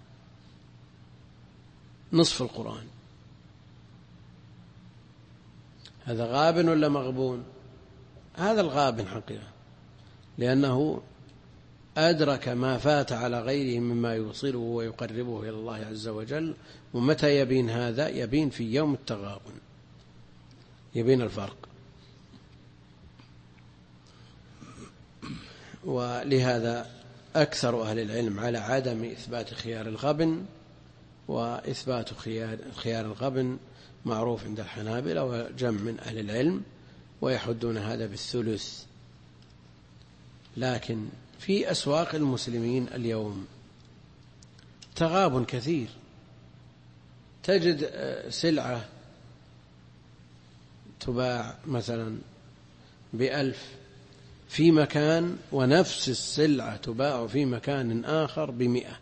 [SPEAKER 1] نصف القرآن، هذا غابن ولا مغبون؟ هذا الغابن حقيقة، لأنه أدرك ما فات على غيره مما يوصله ويقربه إلى الله عز وجل. ومتى يبين هذا؟ يبين في يوم التغابن، يبين الفرق. ولهذا أكثر أهل العلم على عدم إثبات خيار الغبن، وإثبات خيار الغبن معروف عند الحنابلة وجمع من أهل العلم، ويحدون هذا بالثلث. لكن في أسواق المسلمين اليوم تغابن كثير، تجد سلعة تباع مثلا ب1000 في مكان، ونفس السلعة تباع في مكان آخر ب100،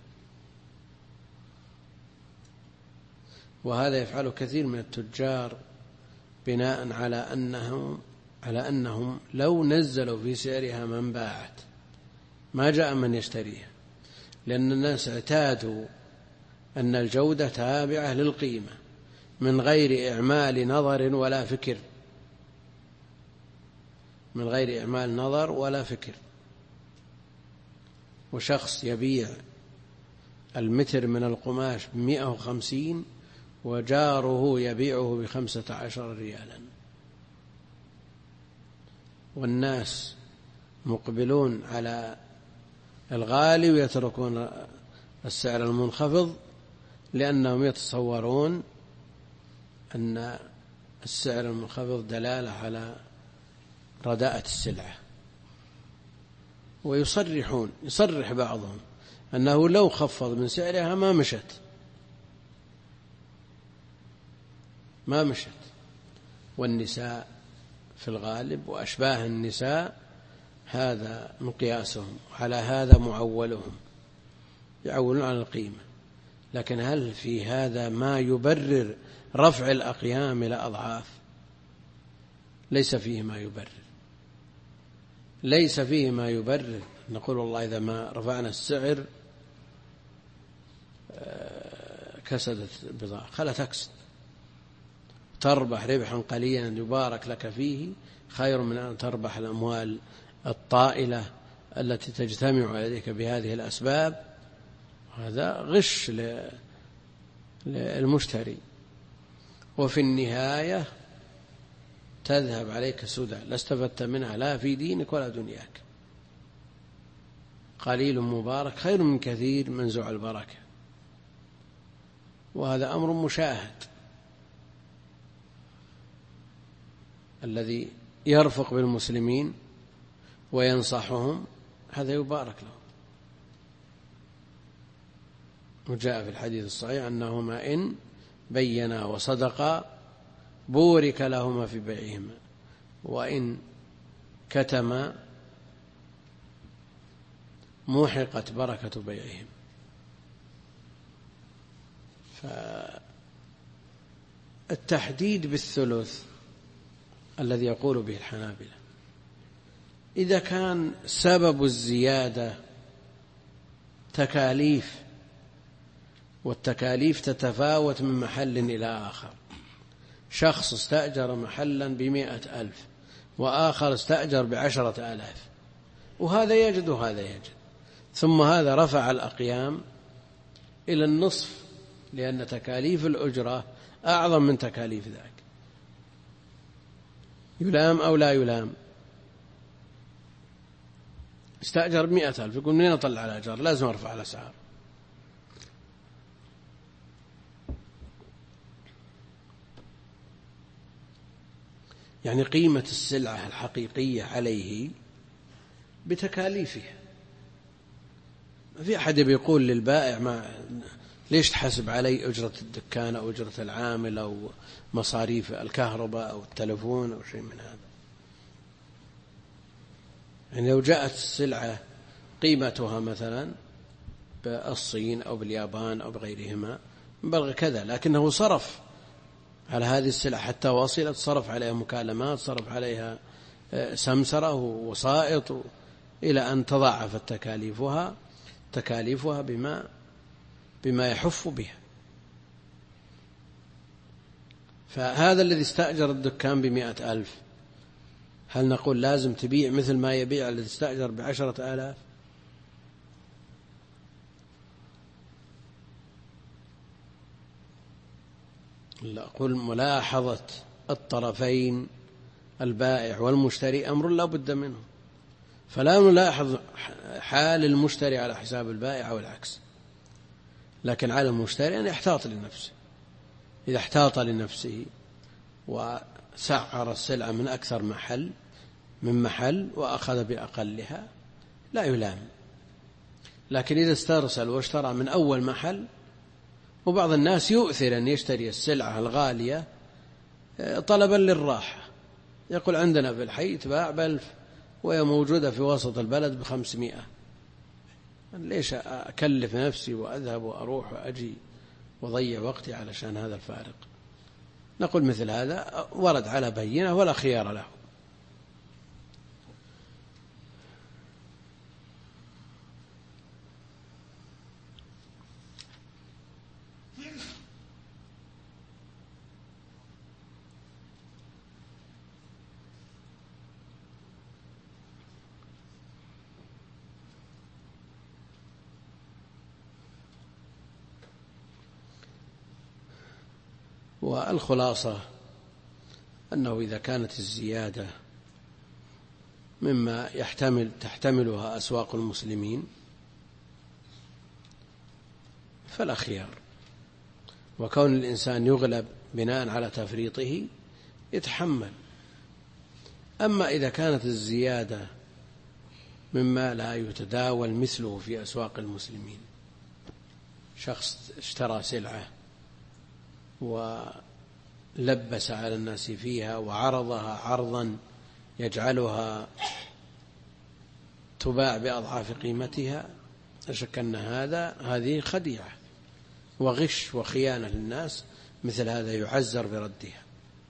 [SPEAKER 1] وهذا يفعله كثير من التجار بناء على أنهم لو نزلوا في سعرها من باعت ما جاء من يشتريها، لأن الناس اعتادوا أن الجودة تابعة للقيمة من غير إعمال نظر ولا فكر، من غير إعمال نظر ولا فكر. وشخص يبيع المتر من القماش ب150 وجاره يبيعه ب15 ريالا، والناس مقبلون على الغالي ويتركون السعر المنخفض، لأنهم يتصورون أن السعر المنخفض دلالة على رداءة السلعة. يصرح بعضهم أنه لو خفض من سعرها ما مشت، والنساء في الغالب وأشباه النساء، هذا مقياسهم، على هذا معولهم، يعولون على القيمة. لكن هل في هذا ما يبرر رفع الأقيام إلى أضعاف؟ ليس فيه ما يبرر، ليس فيه ما يبرر. نقول والله إذا ما رفعنا السعر كسدت البضاعة، خلا تكسد، تربح ربحا قليلا يبارك لك فيه خير من أن تربح الأموال الطائلة التي تجتمع عليك بهذه الأسباب. هذا غش للمشتري، وفي النهاية تذهب عليك سدى لا استفدت منها لا في دينك ولا دنياك. قليل مبارك خير من كثير منزوع البركة، وهذا أمر مشاهد. الذي يرفق بالمسلمين وينصحهم هذا يبارك له. وجاء في الحديث الصحيح أنهما إن بينا وصدقا بورك لهما في بيعهما، وإن كتما محقت بركة بيعهم. فالتحديد بالثلث الذي يقول به الحنابلة إذا كان سبب الزيادة تكاليف، والتكاليف تتفاوت من محل إلى آخر، شخص استأجر محلا ب100,000 وآخر استأجر ب10,000، وهذا يجد وهذا يجد، ثم هذا رفع الأقيام إلى النصف لأن تكاليف الأجرة أعظم من تكاليف ذاك، يلام أو لا يلام؟ استأجر ب100,000 يقول منين أطلع الأجار؟ لازم أرفع الأسعار. يعني قيمة السلعة الحقيقية عليه بتكاليفها. في أحد بيقول للبائع ما ليش تحسب علي أجرة الدكان أو أجرة العامل أو مصاريف الكهرباء أو التلفون أو شيء من هذا. يعني لو جاءت السلعة قيمتها مثلا بالصين أو باليابان أو بغيرهما مبلغ كذا، لكنه صرف على هذه السلعة حتى وصلت، صرف عليها مكالمات، صرف عليها سمسرة ووسائط إلى أن تضاعفت تكاليفها بما يحف بها. فهذا الذي استأجر الدكان ب100,000 هل نقول لازم تبيع مثل ما يبيع الذي استأجر ب10,000؟ لا، أقول ملاحظة الطرفين البائع والمشتري أمر لا بد منه، فلا نلاحظ حال المشتري على حساب البائع أو العكس، لكن على المشتري أن يحتاط لنفسه. إذا احتاط لنفسه وسعر السلعة من أكثر من محل وأخذ بأقلها لا يلام. لكن إذا استرسل واشترى من أول محل، وبعض الناس يؤثر أن يشتري السلعة الغالية طلبا للراحة، يقول عندنا في الحي تباع ب1,000 وهي موجودة في وسط البلد ب500، ليش أكلف نفسي وأذهب وأروح وأجي وضيع وقتي علشان هذا الفارق؟ نقول مثل هذا ورد على بينة ولا خيار له. والخلاصة أنه إذا كانت الزيادة مما تحتملها أسواق المسلمين فلا خيار، وكون الإنسان يغلب بناء على تفريطه يتحمل. أما إذا كانت الزيادة مما لا يتداول مثله في أسواق المسلمين، شخص اشترى سلعة لبس على الناس فيها وعرضها عرضا يجعلها تباع بأضعاف قيمتها، لا شك أن هذه خديعة وغش وخيانة للناس، مثل هذا يعزر بردها.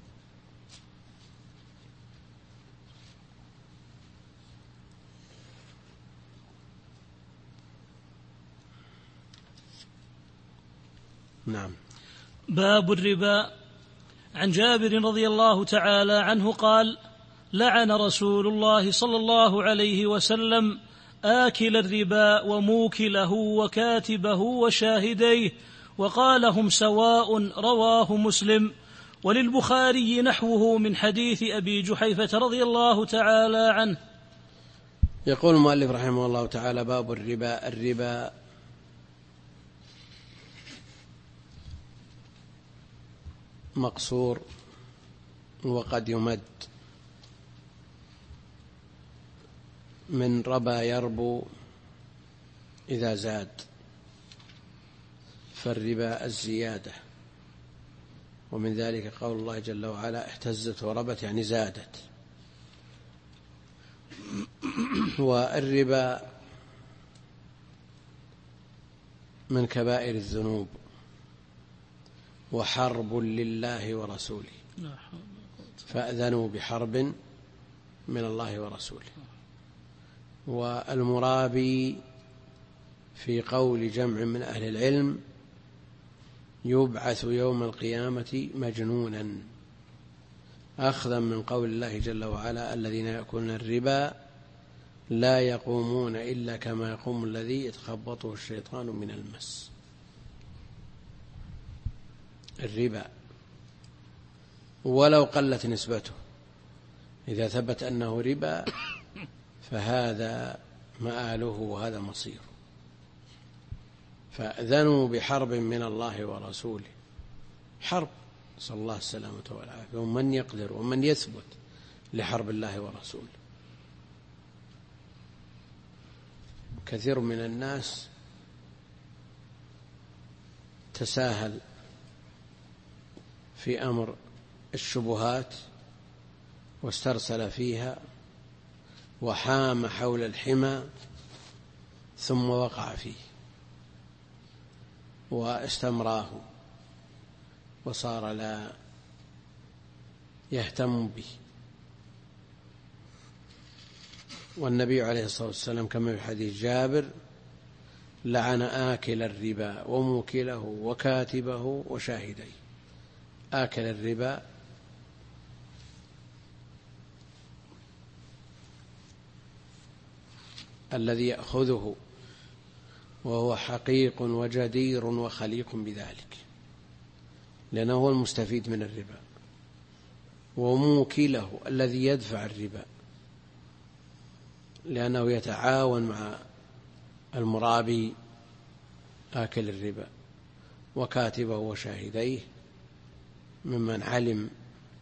[SPEAKER 1] نعم.
[SPEAKER 2] باب الربا. عن جابر رضي الله تعالى عنه قال: لعن رسول الله صلى الله عليه وسلم آكل الربا وموكله وكاتبه وشاهديه، وقال: هم سواء. رواه مسلم. وللبخاري نحوه من حديث أبي جحيفة رضي الله تعالى عنه.
[SPEAKER 1] يقول المؤلف رحمه الله تعالى: باب الربا. الربا مقصور وقد يمد، من ربا يربو إذا زاد، فالربا الزيادة، ومن ذلك قول الله جل وعلا: اهتزت وربت، يعني زادت. والربا من كبائر الذنوب وحرب لله ورسوله، فأذنوا بحرب من الله ورسوله. والمرابي في قول جمع من أهل العلم يبعث يوم القيامة مجنونا، أخذا من قول الله جل وعلا: الذين يأكلون الربا لا يقومون إلا كما يقوم الذي يتخبطه الشيطان من المس. الربا ولو قلت نسبته، إذا ثبت أنه ربا فهذا مآله وهذا مصيره. فأذنوا بحرب من الله ورسوله، حرب، نسأل الله السلامة والعافية، ومن يقدر ومن يثبت لحرب الله ورسوله. كثير من الناس تساهل في أمر الشبهات واسترسل فيها وحام حول الحمى، ثم وقع فيه واستمراه وصار لا يهتم به. والنبي عليه الصلاة والسلام كما في حديث جابر: لعن آكل الربا وموكله وكاتبه وشاهديه. آكل الربا الذي يأخذه وهو حقيق وجدير وخليق بذلك، لأنه هو المستفيد من الربا، وموكله الذي يدفع الربا، لأنه يتعاون مع المرابي آكل الربا، وكاتبه وشاهديه ممن علم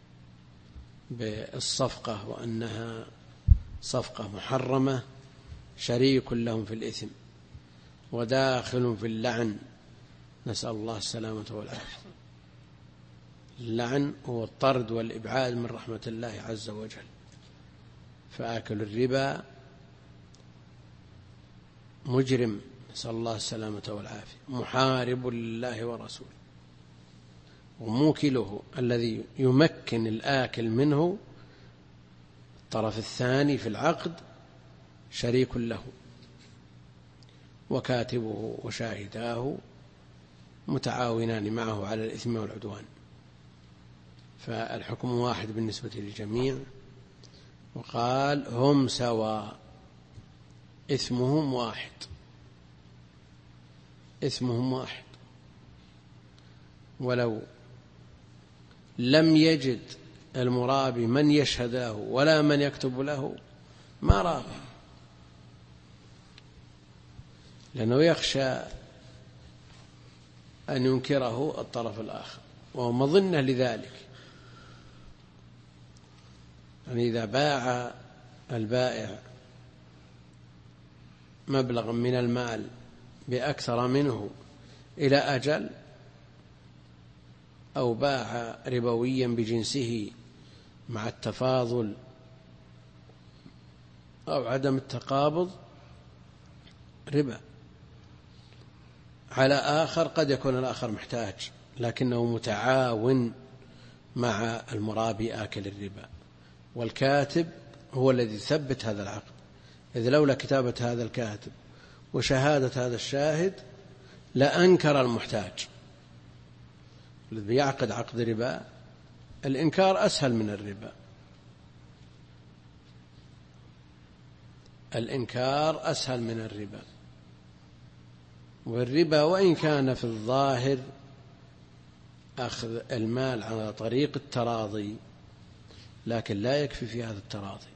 [SPEAKER 1] بالصفقة وأنها صفقة محرمة، شريك لهم في الإثم وداخل في اللعن، نسأل الله السلامة والعافية. اللعن هو الطرد والإبعاد من رحمة الله عز وجل. فآكل الربا مجرم، نسأل الله السلامة والعافية، محارب لله ورسوله. وموكله الذي يمكن الآكل منه، الطرف الثاني في العقد، شريك له، وكاتبه وشاهداه متعاونان معه على الإثم والعدوان. فالحكم واحد بالنسبة للجميع. وقال: هم سواء، إثمهم واحد، إثمهم واحد. ولو لم يجد المرابي من يشهد له ولا من يكتب له ما رابى، لأنه يخشى أن ينكره الطرف الآخر، وهو مظنة لذلك. يعني إذا باع البائع مبلغا من المال بأكثر منه إلى أجل، أو باع ربويا بجنسه مع التفاضل أو عدم التقابض ربا على آخر، قد يكون الآخر محتاج لكنه متعاون مع المرابي آكل الربا، والكاتب هو الذي يثبت هذا العقد، إذ لولا كتابة هذا الكاتب وشهادة هذا الشاهد لأنكر المحتاج. الذي يعقد عقد ربا الإنكار أسهل من الربا، الإنكار أسهل من الربا، والربا وإن كان في الظاهر أخذ المال على طريق التراضي لكن لا يكفي في هذا التراضي،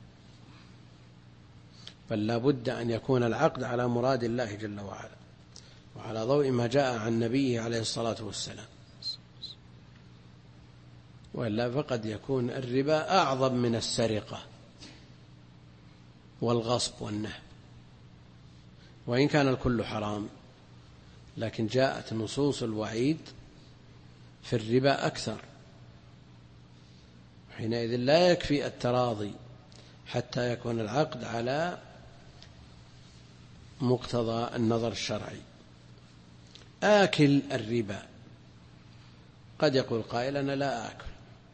[SPEAKER 1] بل لا بد أن يكون العقد على مراد الله جل وعلا وعلى ضوء ما جاء عن نبيه عليه الصلاة والسلام، وإلا فقد يكون الربا أعظم من السرقة والغصب والنهب، وإن كان الكل حرام لكن جاءت نصوص الوعيد في الربا أكثر، حينئذ لا يكفي التراضي حتى يكون العقد على مقتضى النظر الشرعي. آكل الربا قد يقول قائل أنا لا آكل،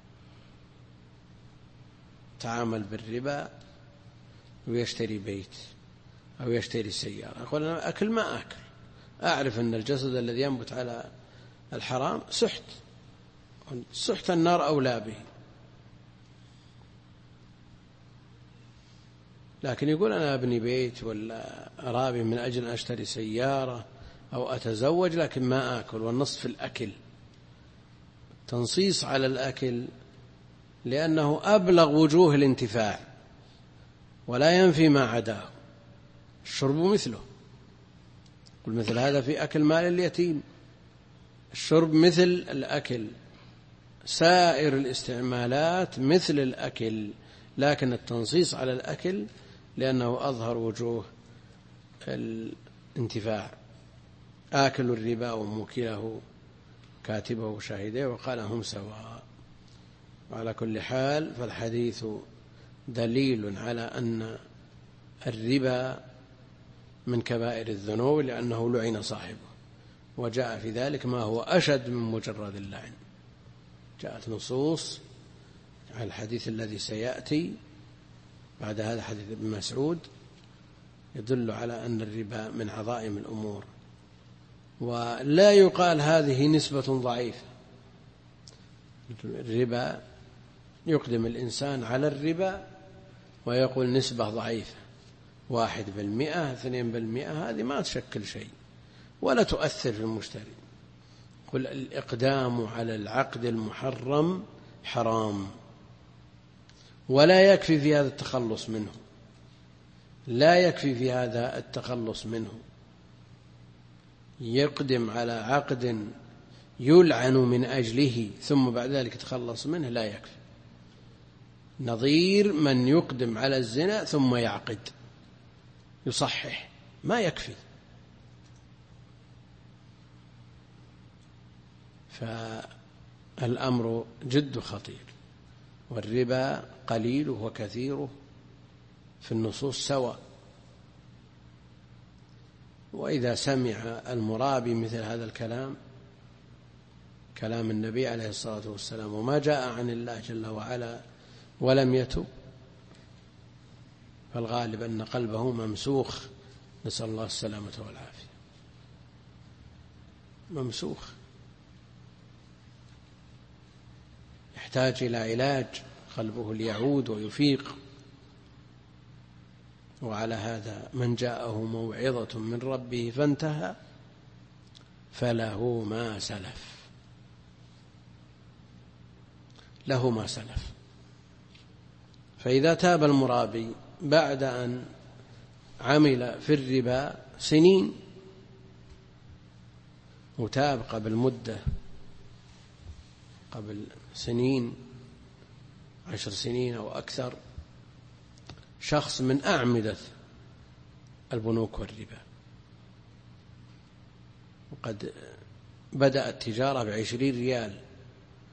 [SPEAKER 1] تعامل بالربا ويشتري بيت أو يشتري سيارة، أقول أنا أكل ما أكل، أعرف أن الجسد الذي ينبت على الحرام سحت النار أولى به، لكن يقول أنا أبني بيت ولا أرابي من أجل أن أشتري سيارة أو أتزوج لكن ما آكل، والنص في الأكل، تنصيص على الأكل لأنه أبلغ وجوه الانتفاع ولا ينفي ما عداه. الشرب مثله، قل مثل هذا في أكل مال اليتيم، الشرب مثل الأكل، سائر الاستعمالات مثل الأكل، لكن التنصيص على الأكل لأنه أظهر وجوه الانتفاع. آكل الربا وموكله كاتبه وشاهديه وقال هم سواء. وعلى كل حال فالحديث دليل على أن الربا من كبائر الذنوب لأنه لعن صاحبه، وجاء في ذلك ما هو أشد من مجرد اللعن. جاءت نصوص على الحديث الذي سيأتي بعد هذا حديث ابن مسعود يدل على أن الربا من عظائم الأمور، ولا يقال هذه نسبة ضعيفة. الربا يقدم الإنسان على الربا ويقول نسبة ضعيفة 1%، 2%، هذه ما تشكل شيء ولا تؤثر في المشتري. قل الإقدام على العقد المحرم حرام، ولا يكفي في هذا التخلص منه، لا يكفي في هذا التخلص منه، يقدم على عقد يلعن من أجله ثم بعد ذلك يتخلص منه لا يكفي. نظير من يقدم على الزنا ثم يعقد يصحح ما يكفي. فالأمر جد خطير، والربا قليله وكثيره في النصوص سواء. وإذا سمع المرابي مثل هذا الكلام، كلام النبي عليه الصلاة والسلام وما جاء عن الله جل وعلا ولم يتب، فالغالب أن قلبه ممسوخ، نسأل الله السلامة والعافية، ممسوخ يحتاج إلى علاج قلبه ليعود ويفيق. وعلى هذا من جاءه موعظة من ربه فانتهى فله ما سلف، له ما سلف. فإذا تاب المرابي بعد أن عمل في الربا سنين وتاب قبل مدة، قبل سنين 10 سنين أو أكثر، شخص من أعمدة البنوك والربا، وقد بدأ التجارة ب20 ريال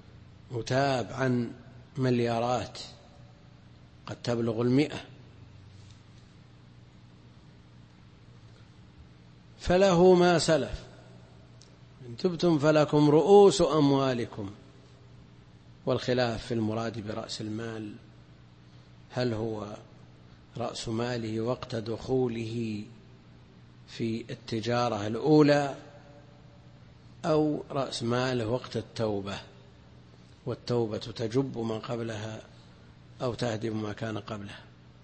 [SPEAKER 1] متاب عن مليارات قد تبلغ 100، فله ما سلف، إن تبتم فلكم رؤوس أموالكم. والخلاف في المراد برأس المال، هل هو رأس ماله وقت دخوله في التجارة الأولى، أو رأس ماله وقت التوبة، والتوبة تجب ما قبلها أو تهدم ما كان قبلها.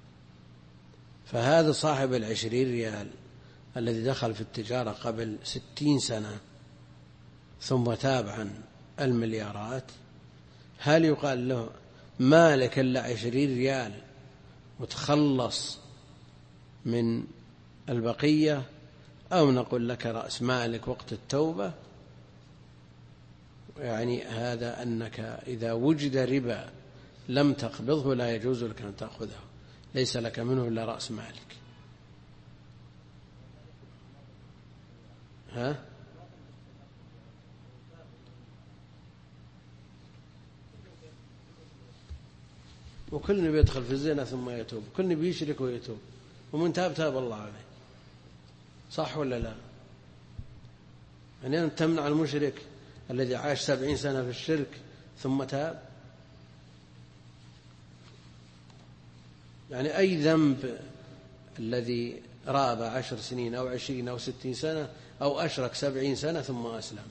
[SPEAKER 1] فهذا صاحب 20 ريال الذي دخل في التجارة قبل 60 سنة ثم تاب عن المليارات، هل يقال له مالك إلا 20 ريال وتخلص من البقية، أو نقول لك رأس مالك وقت التوبة؟ يعني هذا أنك إذا وجد ربا لم تقبضه لا يجوز لك أن تأخذه، ليس لك منه إلا رأس مالك. ها؟ وكل بيدخل في الزنا ثم يتوب، كل بيشرك ويتوب، ومن تاب تاب الله عليه، صح ولا لا؟ يعني أن تمنع المشرك الذي عاش 70 سنة في الشرك ثم تاب؟ يعني أي ذنب الذي راب 10 سنين أو 20 أو 60 سنة أو أشرك 70 سنة ثم أسلم؟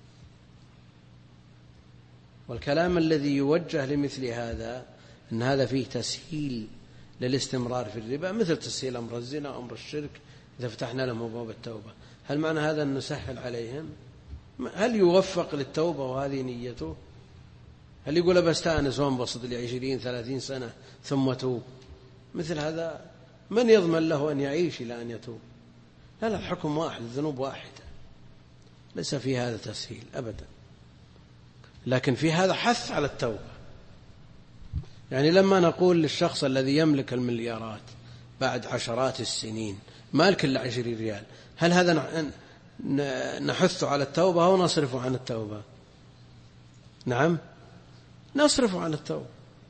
[SPEAKER 1] والكلام الذي يوجه لمثل هذا أن هذا فيه تسهيل للاستمرار في الربا، مثل تسهيل أمر الزنا وأمر الشرك إذا فتحنا لهم أبواب التوبة. هل معنى هذا أن نسهل عليهم؟ هل يوفق للتوبة وهذه نيته؟ هل يقول بستانس وانبسط لي 20 30 سنة ثم توب؟ مثل هذا من يضمن له أن يعيش إلى أن يتوب؟ لا، الحكم واحد، الذنوب واحدة، ليس في هذا تسهيل أبدا، لكن في هذا حث على التوبة. يعني لما نقول للشخص الذي يملك المليارات بعد عشرات السنين مالك إلا 20 ريال، هل هذا نحث على التوبة أو نصرف عن التوبة؟ نعم، نصرف عن التوبة.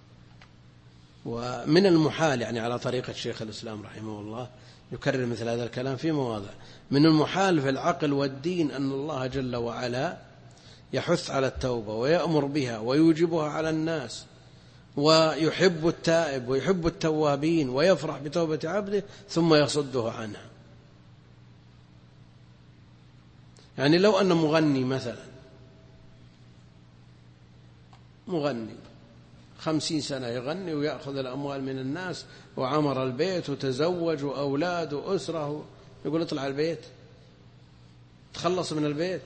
[SPEAKER 1] ومن المحال، يعني على طريقة شيخ الإسلام رحمه الله يكرر مثل هذا الكلام في مواضع، من المحال في العقل والدين أن الله جل وعلا يحث على التوبة ويأمر بها ويوجبها على الناس، ويحب التائب ويحب التوابين ويفرح بتوبة عبده ثم يصده عنها. يعني لو أن مغني مثلا، مغني 50 سنة يغني ويأخذ الأموال من الناس وعمر البيت وتزوج وأولاد وأسرة، يقول اطلع البيت، تخلص من البيت،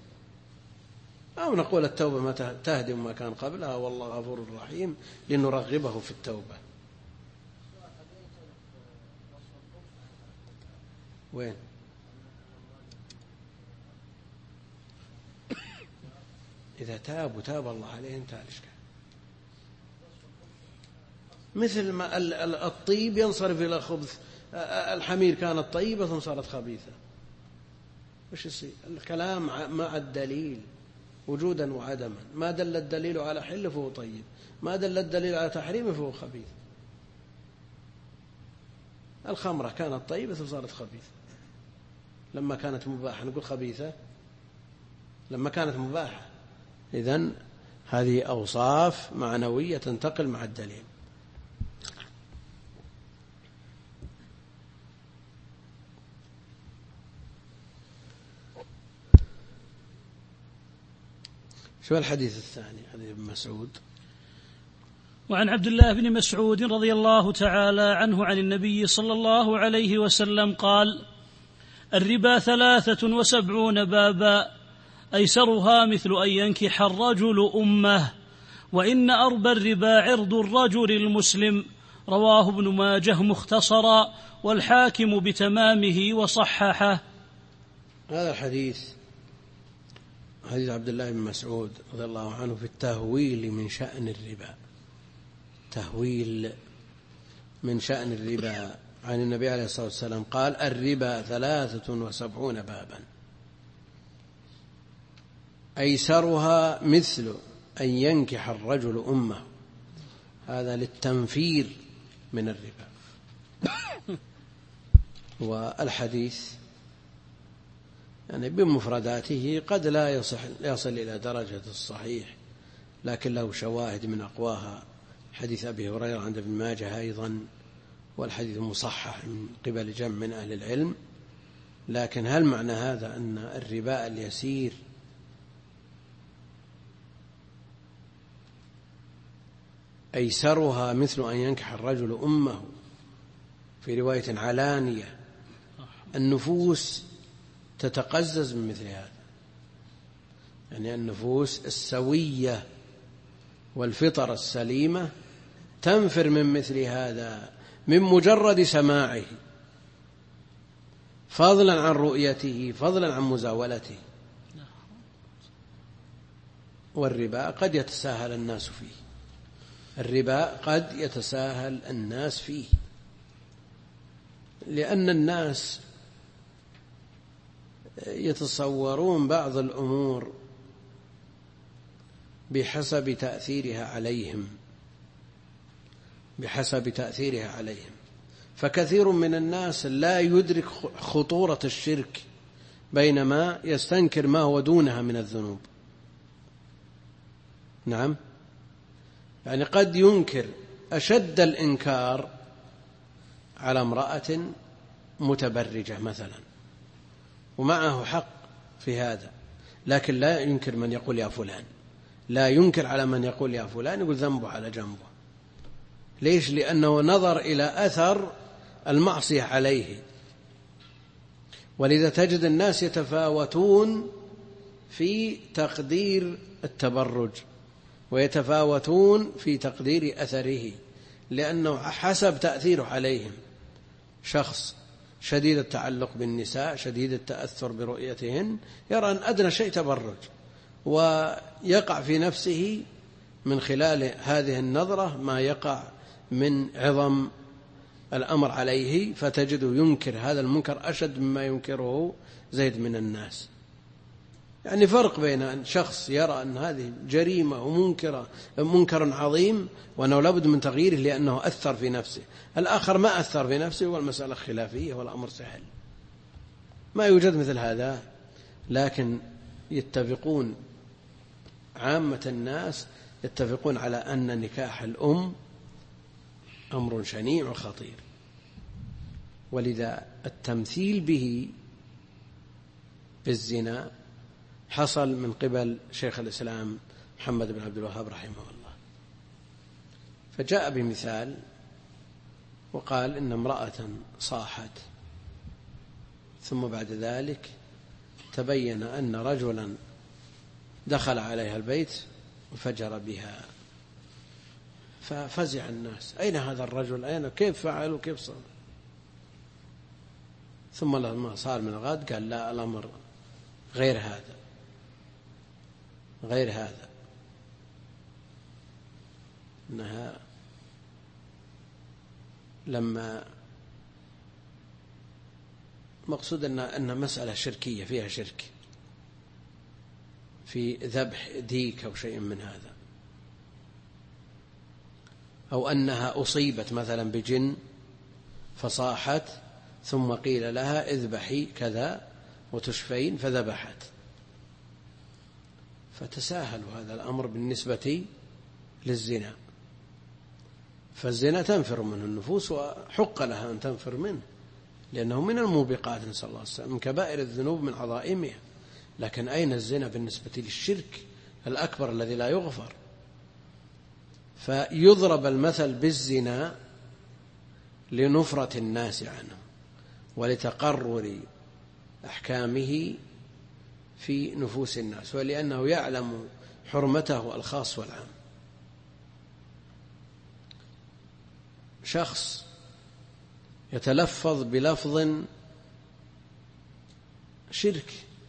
[SPEAKER 1] أو نقول التوبة ما تهدم ما كان قبلها والله غفور رحيم لنرغبه في التوبة. وين؟ إذا تاب وتاب الله عليه انتهى الإشكال. مثل ما الطيب ينصرف إلى الخبث، الحمير كانت طيبة ثم صارت خبيثة، وش يصير؟ الكلام مع الدليل وجودا وعدما، ما دل الدليل على حل فهو طيب، ما دل الدليل على تحريم فهو خبيث. الخمرة كانت طيبة ثم صارت خبيثة، لما كانت مباحة نقول خبيثة، لما كانت مباحة. إذن هذه أوصاف معنوية تنتقل مع الدليل. شو الحديث الثاني؟ حديث ابن مسعود.
[SPEAKER 2] وعن عبد الله بن مسعود رضي الله تعالى عنه عن النبي صلى الله عليه وسلم قال: الربا 73 بابا، أيسرها مثل أن ينكح الرجل أمه، وإن أربى الربا عرض الرجل المسلم. رواه ابن ماجه مختصرا، والحاكم بتمامه وصححه.
[SPEAKER 1] هذا الحديث حديث عبد الله بن مسعود رضي الله عنه في التهويل من شأن الربا، تهويل من شأن الربا عن النبي عليه الصلاة والسلام قال: الربا 73 بابا، أيسرها مثل أن ينكح الرجل أمه، هذا للتنفير من الربا. والحديث يعني بمفرداته قد لا يصل إلى درجة الصحيح، لكن له شواهد من أقواها حديث أبي هريرة عند ابن ماجه أيضا، والحديث مصحح من قبل جمع من أهل العلم. لكن هل معنى هذا أن الربا اليسير أيسرها مثل أن ينكح الرجل أمه؟ في رواية علانية النفوس تتقزز من مثل هذا، يعني النفوس السوية والفطر السليمة تنفر من مثل هذا من مجرد سماعه، فضلا عن رؤيته، فضلا عن مزاولته. والربا قد يتساهل الناس فيه، الربا قد يتساهل الناس فيه، لأن الناس يتصورون بعض الأمور بحسب تأثيرها عليهم، فكثير من الناس لا يدرك خطورة الشرك بينما يستنكر ما هو دونها من الذنوب. نعم، يعني قد ينكر أشد الإنكار على امرأة متبرجة مثلا، ومعه حق في هذا، لكن لا ينكر من يقول يا فلان، لا ينكر على من يقول يا فلان، يقول ذنبه على جنبه. ليش؟ لأنه نظر إلى أثر المعصية عليه. ولذا تجد الناس يتفاوتون في تقدير التبرج، ويتفاوتون في تقدير أثره، لأنه حسب تأثيره عليهم. شخص شديد التعلق بالنساء، شديد التأثر برؤيتهن، يرى أن أدنى شيء تبرج، ويقع في نفسه من خلال هذه النظرة ما يقع من عظم الأمر عليه، فتجده ينكر هذا المنكر أشد مما ينكره زيد من الناس. يعني فرق بين أن شخص يرى أن هذه جريمة ومنكر عظيم وأنه لابد من تغييره لأنه أثر في نفسه، الآخر ما أثر في نفسه والمسألة خلافية والأمر سهل. ما يوجد مثل هذا، لكن يتفقون عامة الناس يتفقون على أن نكاح الأم أمر شنيع وخطير، ولذا التمثيل به بالزنا حصل من قبل شيخ الإسلام محمد بن عبد الوهاب رحمه الله، فجاء بمثال وقال إن امرأة صاحت، ثم بعد ذلك تبين أن رجلا دخل عليها البيت وفجر بها، ففزع الناس، أين هذا الرجل؟ أين؟ كيف فعل وكيف صار؟ ثم لما صار من الغد قال لا، الأمر غير هذا، إنها لما مقصود أن مسألة شركية فيها شرك في ذبح ديك أو شيء من هذا، أو أنها أصيبت مثلا بجن فصاحت ثم قيل لها اذبحي كذا وتشفين فذبحت، فتساهل هذا الأمر بالنسبة للزنا. فالزنا تنفر منه النفوس، وحق لها أن تنفر منه، لأنه من الموبقات، نسأل الله السلامة، من كبائر الذنوب من عظائمها. لكن أين الزنا بالنسبة للشرك الأكبر الذي لا يغفر؟ فيضرب المثل بالزنا لنفرة الناس عنه ولتقرر أحكامه في نفوس الناس، ولأنه يعلم حرمته الخاص والعام. شخص يتلفظ بلفظ شرك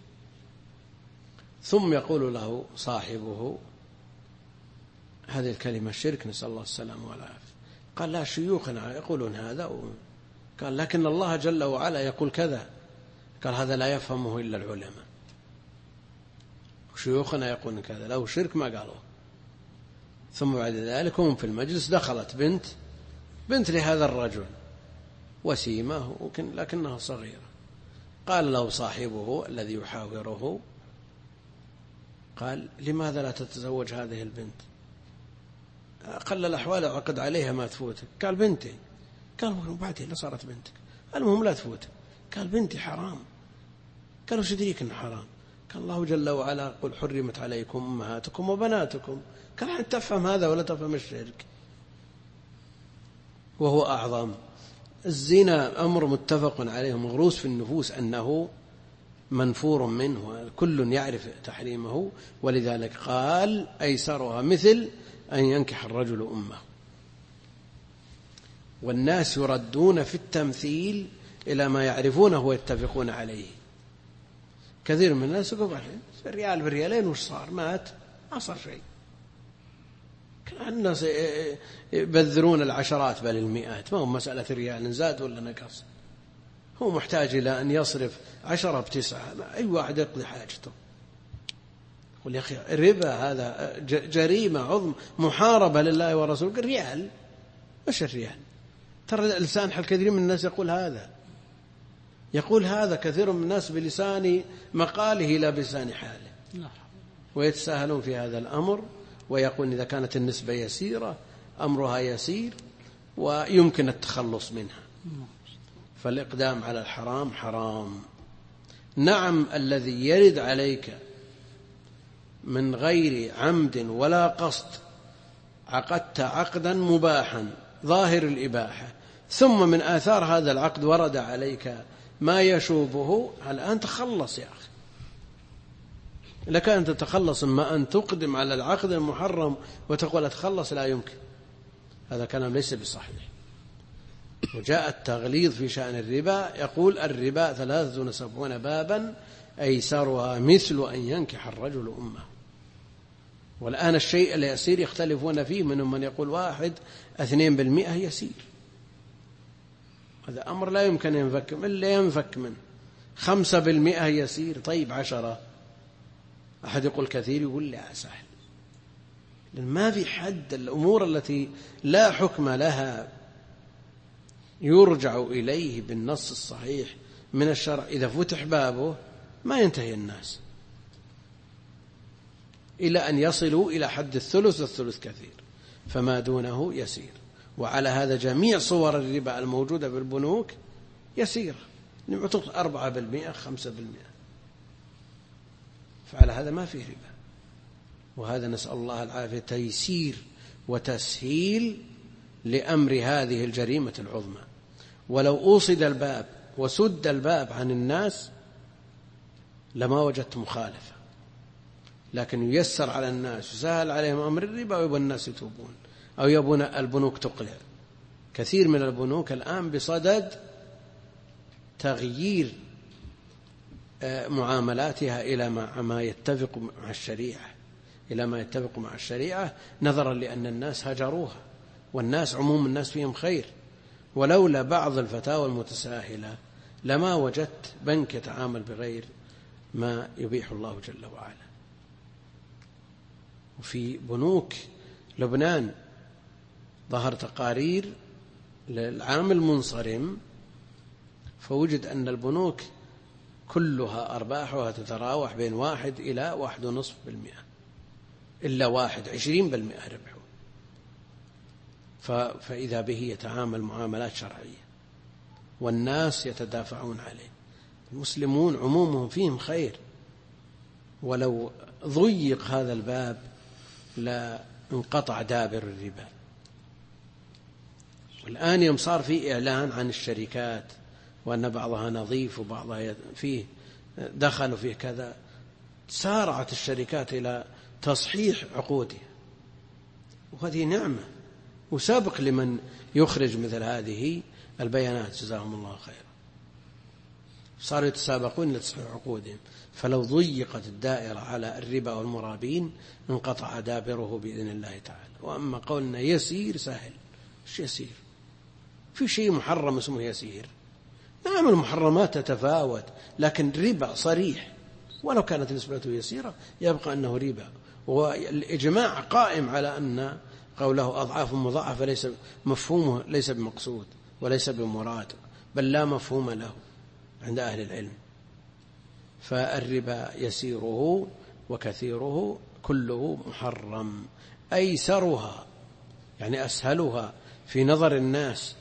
[SPEAKER 1] ثم يقول له صاحبه هذه الكلمة شرك، نسأل الله السلامة والعافية. قال لا، شيوخنا يقولون هذا، قال لكن الله جل وعلا يقول كذا. قال هذا لا يفهمه إلا العلماء، شيوخنا يقولون كذا، لو شرك ما قالوا. ثم بعد ذلك هم في المجلس دخلت بنت لهذا الرجل وسيمة لكنها صغيرة. قال له صاحبه الذي يحاوره قال لماذا لا تتزوج هذه البنت؟ أقل الأحوال عقد عليها ما تفوتك. قال بنتي. قال وبعدين لا صارت بنتك، المهم لا تفوتك. قال بنتي حرام. قالوا وش يدريك إنه حرام؟ قال الله جل وعلا قل حرمت عليكم أمهاتكم وبناتكم. قال أنت تفهم هذا ولا تفهم الشرك؟ وهو أعظم. الزنا أمر متفق عليه مغروس في النفوس أنه منفور منه، كل يعرف تحريمه، ولذلك قال أيسرها مثل أن ينكح الرجل أمه. والناس يردون في التمثيل إلى ما يعرفونه ويتفقون عليه. كثير من الناس يقول ريال بريالين وش صار؟ مات ما صار شيء. الناس يبذرون العشرات بل المئات، ما هو مسألة ريال زاد ولا نقص، هو محتاج إلى أن يصرف 10 ب9، أي واحد يقضي حاجته. يقول يا أخي الربا هذا جريمة عظمى، محاربة لله ورسوله. ريال مش الريال. ترى لسان حال كثير من الناس يقول هذا كثير من الناس بلسان مقاله لا بلسان حاله، ويتساهلون في هذا الأمر ويقول إذا كانت النسبة يسيرة أمرها يسير ويمكن التخلص منها. فالإقدام على الحرام حرام. نعم الذي يرد عليك من غير عمد ولا قصد، عقدت عقدا مباحا ظاهر الإباحة، ثم من آثار هذا العقد ورد عليك ما يشوبه، الآن تخلص يا أخي. لك أن تتخلص، إما أن تقدم على العقد المحرم وتقول أتخلص، لا يمكن، هذا كلام ليس بصحيح. وجاء التغليظ في شأن الربا، يقول الربا 73 بابا أيسرها مثل أن ينكح الرجل أمه. والآن الشيء اليسير يختلفون فيه، منهم من يقول 1-2% يسير، هذا أمر لا يمكن ينفك إلا ينفك منه. 5% يسير، طيب 10. أحد يقول كثير، يقول لا سهل، لأن ما في حد. الأمور التي لا حكم لها يرجع إليه بالنص الصحيح من الشرع، إذا فتح بابه ما ينتهي الناس إلى أن يصلوا إلى حد الثلث، والثلث كثير، فما دونه يسير. وعلى هذا جميع صور الربا الموجودة في البنوك يسيرة، نعطيك 4%، 5%، فعلى هذا ما فيه ربا. وهذا نسأل الله العافية تيسير وتسهيل لأمر هذه الجريمة العظمى. ولو أوصد الباب وسد الباب عن الناس لما وجدت مخالفة، لكن ييسر على الناس وسهل عليهم أمر الربا، ويبقى الناس يتوبون أو يبون البنوك تقلع. كثير من البنوك الآن بصدد تغيير معاملاتها إلى ما يتفق مع الشريعة، إلى ما يتفق مع الشريعة، نظرا لأن الناس هجروها، والناس عموم الناس فيهم خير. ولولا بعض الفتاوى المتساهلة لما وجدت بنك يتعامل بغير ما يبيح الله جل وعلا. وفي بنوك لبنان ظهر تقارير للعام المنصرم، فوجد أن البنوك كلها أرباحها تتراوح بين 1 إلى 1.5%، إلا 20% ربحه. فإذا به يتعامل معاملات شرعية والناس يتدافعون عليه. المسلمون عمومهم فيهم خير، ولو ضيق هذا الباب لا انقطع دابر الربا. والآن يوم صار في إعلان عن الشركات وأن بعضها نظيف وبعضها فيه دخلوا فيه كذا، سارعت الشركات إلى تصحيح عقودها، وهذه نعمة وسابق لمن يخرج مثل هذه البيانات، جزاهم الله خيرا. صاروا يتسابقون لتصحيح عقودهم. فلو ضيقت الدائرة على الربا والمرابين انقطع دابره بإذن الله تعالى. وأما قولنا يسير سهل، ايش يسير؟ في شيء محرم اسمه يسير؟ نعم المحرمات تتفاوت، لكن ربا صريح ولو كانت نسبته يسيرة يبقى أنه ربا. والإجماع قائم على أن قوله أضعاف مضاعفة ليس مفهومه ليس بمقصود وليس بمراد، بل لا مفهوم له عند أهل العلم. فالربا يسيره وكثيره كله محرم. أيسرها يعني أسهلها في نظر الناس،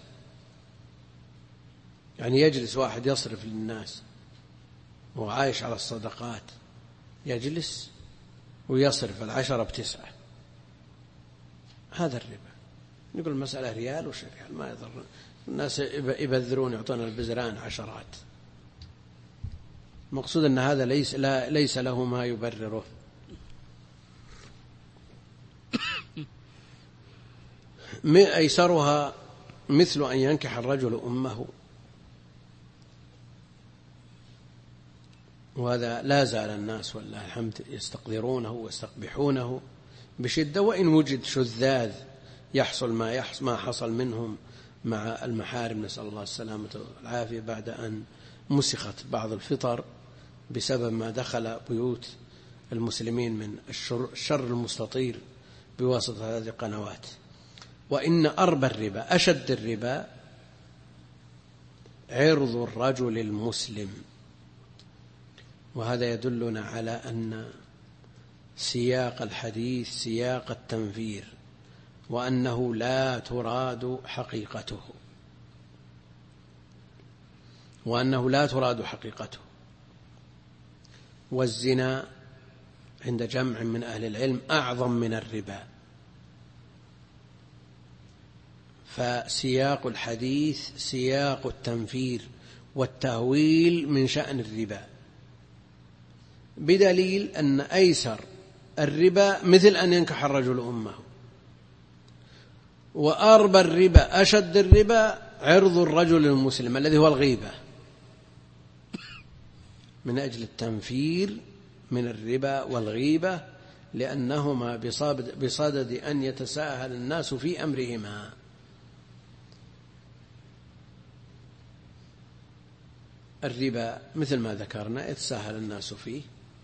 [SPEAKER 1] يعني يجلس واحد يصرف للناس وعايش على الصدقات، يجلس ويصرف 10 ب9، هذا الربا. نقول المسألة ريال وش ريال، ما يضر الناس، يبذرون يعطون البزران 10. المقصود أن هذا ليس له ما يبرره. أيسرها مثل أن ينكح الرجل أمه، وهذا لا زال الناس والله الحمد يستقدرونه ويستقبحونه بشدة، وإن وجد شذاذ يحصل ما حصل منهم مع المحارم، نسأل الله السلامة والعافية، بعد أن مسخت بعض الفطر بسبب ما دخل بيوت المسلمين من الشر المستطير بواسطة هذه القنوات. وإن أربى الربا أشد الربا عرض الرجل المسلم، وهذا يدلنا على أن سياق الحديث سياق التنفير، وأنه لا تراد حقيقته، والزنا عند جمع من أهل العلم أعظم من الربا. فسياق الحديث سياق التنفير والتهويل من شأن الربا، بدليل أن أيسر الربا مثل أن ينكح الرجل أمه، وأربى الربا أشد الربا عرض الرجل المسلم الذي هو الغيبة، من أجل التنفير من الربا والغيبة، لأنهما بصدد أن يتساهل الناس في أمرهما. الربا مثل ما ذكرنا يتساهل الناس فيه،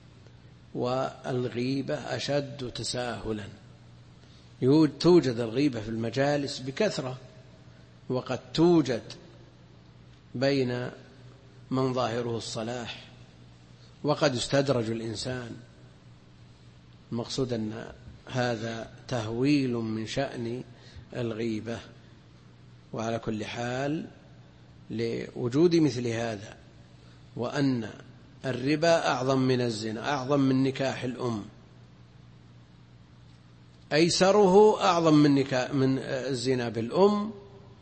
[SPEAKER 1] والغيبة أشد تساهلا. توجد الغيبة في المجالس بكثرة، وقد توجد بين من ظاهره الصلاح، وقد يستدرج الإنسان. المقصود أن هذا تهويل من شأن الغيبة. وعلى كل حال لوجود مثل هذا، وأن الربا أعظم من الزنا، أعظم من نكاح الأم، أيسره أعظم من الزنا بالأم،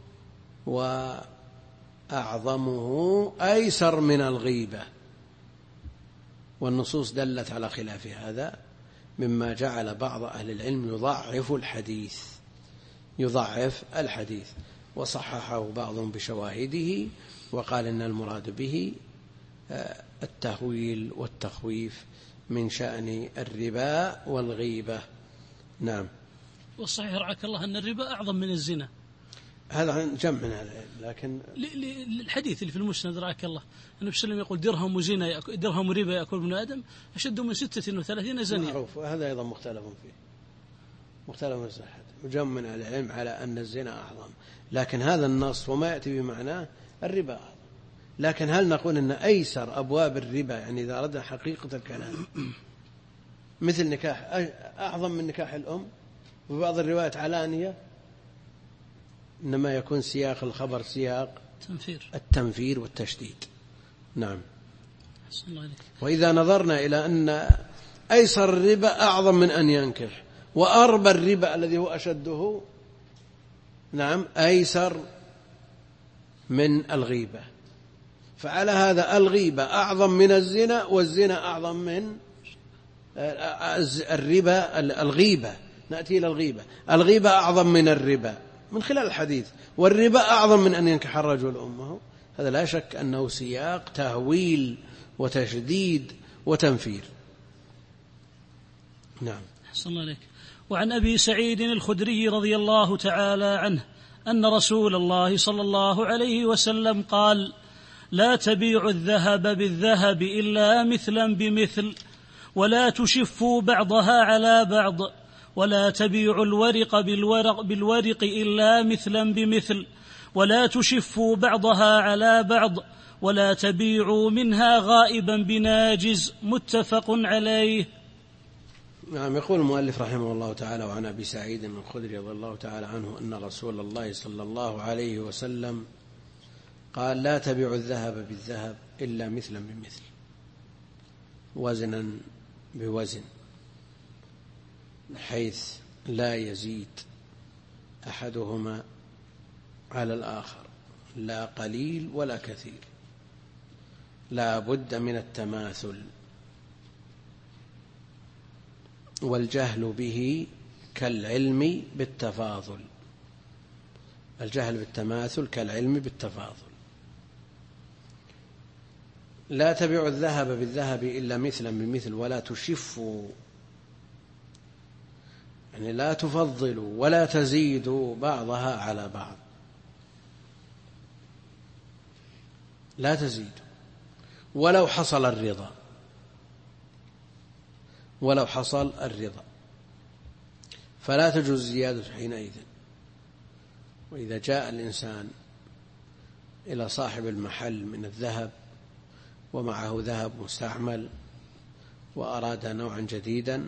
[SPEAKER 1] وأعظمه أيسر من الغيبة. والنصوص دلت على خلاف هذا، مما جعل بعض أهل العلم يضعف الحديث وصححه بعضهم بشواهده، وقال إن المراد به التهويل والتخويف من شأن الربا والغيبة. نعم.
[SPEAKER 2] والصحيح رعاك الله أن الربا أعظم من الزنا،
[SPEAKER 1] هذا جمع من هذا، لكن
[SPEAKER 2] الحديث اللي في المسند رعاك الله النبي صلى الله عليه وسلم يقول درهم ربا يأكل ابن آدم أشد من 36 زنيا.
[SPEAKER 1] معروف. هذا أيضا مختلف فيه، مختلف في صحته، وجمع من العلم على أن الزنا أعظم، لكن هذا النص وما يأتي بمعناه الربا أعظم. لكن هل نقول أن أيسر أبواب الربا، يعني إذا أردنا حقيقة الكلام، مثل نكاح أعظم من نكاح الأم؟ وبعض الروايات علانية، إنما يكون سياق الخبر سياق التنفير والتشديد. نعم. وإذا نظرنا إلى أن أيسر الربا أعظم من أن ينكح، وأربى الربا الذي هو أشده، نعم، أيسر من الغيبة، فعلى هذا الغيبة أعظم من الزنا، والزنا أعظم من الربا. الغيبة، نأتي إلى الغيبة أعظم من الربا من خلال الحديث، والربا أعظم من أن ينكح الرجل أمه. هذا لا شك أنه سياق تهويل وتشديد وتنفير. نعم.
[SPEAKER 2] أحسن الله عليك. وعن أبي سعيد الخدري رضي الله تعالى عنه أن رسول الله صلى الله عليه وسلم قال: لا تبيع الذهب بالذهب إلا مثلا بمثل، ولا تشفوا بعضها على بعض، ولا تبيعوا الورق بالورق إلا مثلا بمثل، ولا تشفوا بعضها على بعض، ولا تبيعوا منها غائبا بناجز. متفق عليه.
[SPEAKER 1] نعم. يقول المؤلف رحمه الله تعالى: وعن أبي سعيد الخدري رضي الله تعالى عنه أن رسول الله صلى الله عليه وسلم قال: لا تبيعوا الذهب بالذهب إلا مثلا بمثل، وزنا بوزن، حيث لا يزيد أحدهما على الآخر، لا قليل ولا كثير، لا بد من التماثل، والجهل به كالعلم بالتفاضل. الجهل بالتماثل كالعلم بالتفاضل. لا تبيعوا الذهب بالذهب إلا مثلا بمثل، ولا تشفوا، يعني لا تفضلوا ولا تزيدوا بعضها على بعض، لا تزيدوا ولو حصل الرضا، ولو حصل الرضا فلا تجوز الزيادة حينئذ. وإذا جاء الإنسان إلى صاحب المحل من الذهب ومعه ذهب مستعمل وأراد نوعا جديدا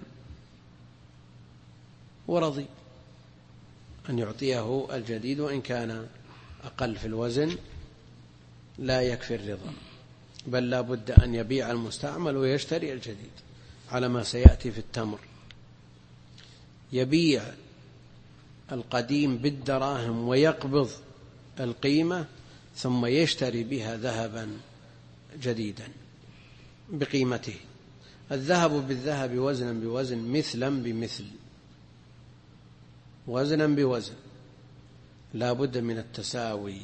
[SPEAKER 1] ورضي أن يعطيه الجديد وإن كان أقل في الوزن، لا يكفي الرضا، بل لا بد أن يبيع المستعمل ويشتري الجديد، على ما سيأتي في التمر. يبيع القديم بالدراهم ويقبض القيمة، ثم يشتري بها ذهبا جديدا بقيمته. الذهب بالذهب وزنا بوزن، مثلا بمثل، وزنا بوزن، لا بد من التساوي.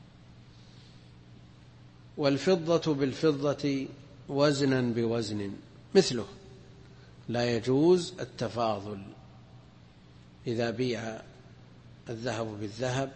[SPEAKER 1] والفضة بالفضة وزنا بوزن مثله، لا يجوز التفاضل. إذا بيع الذهب بالذهب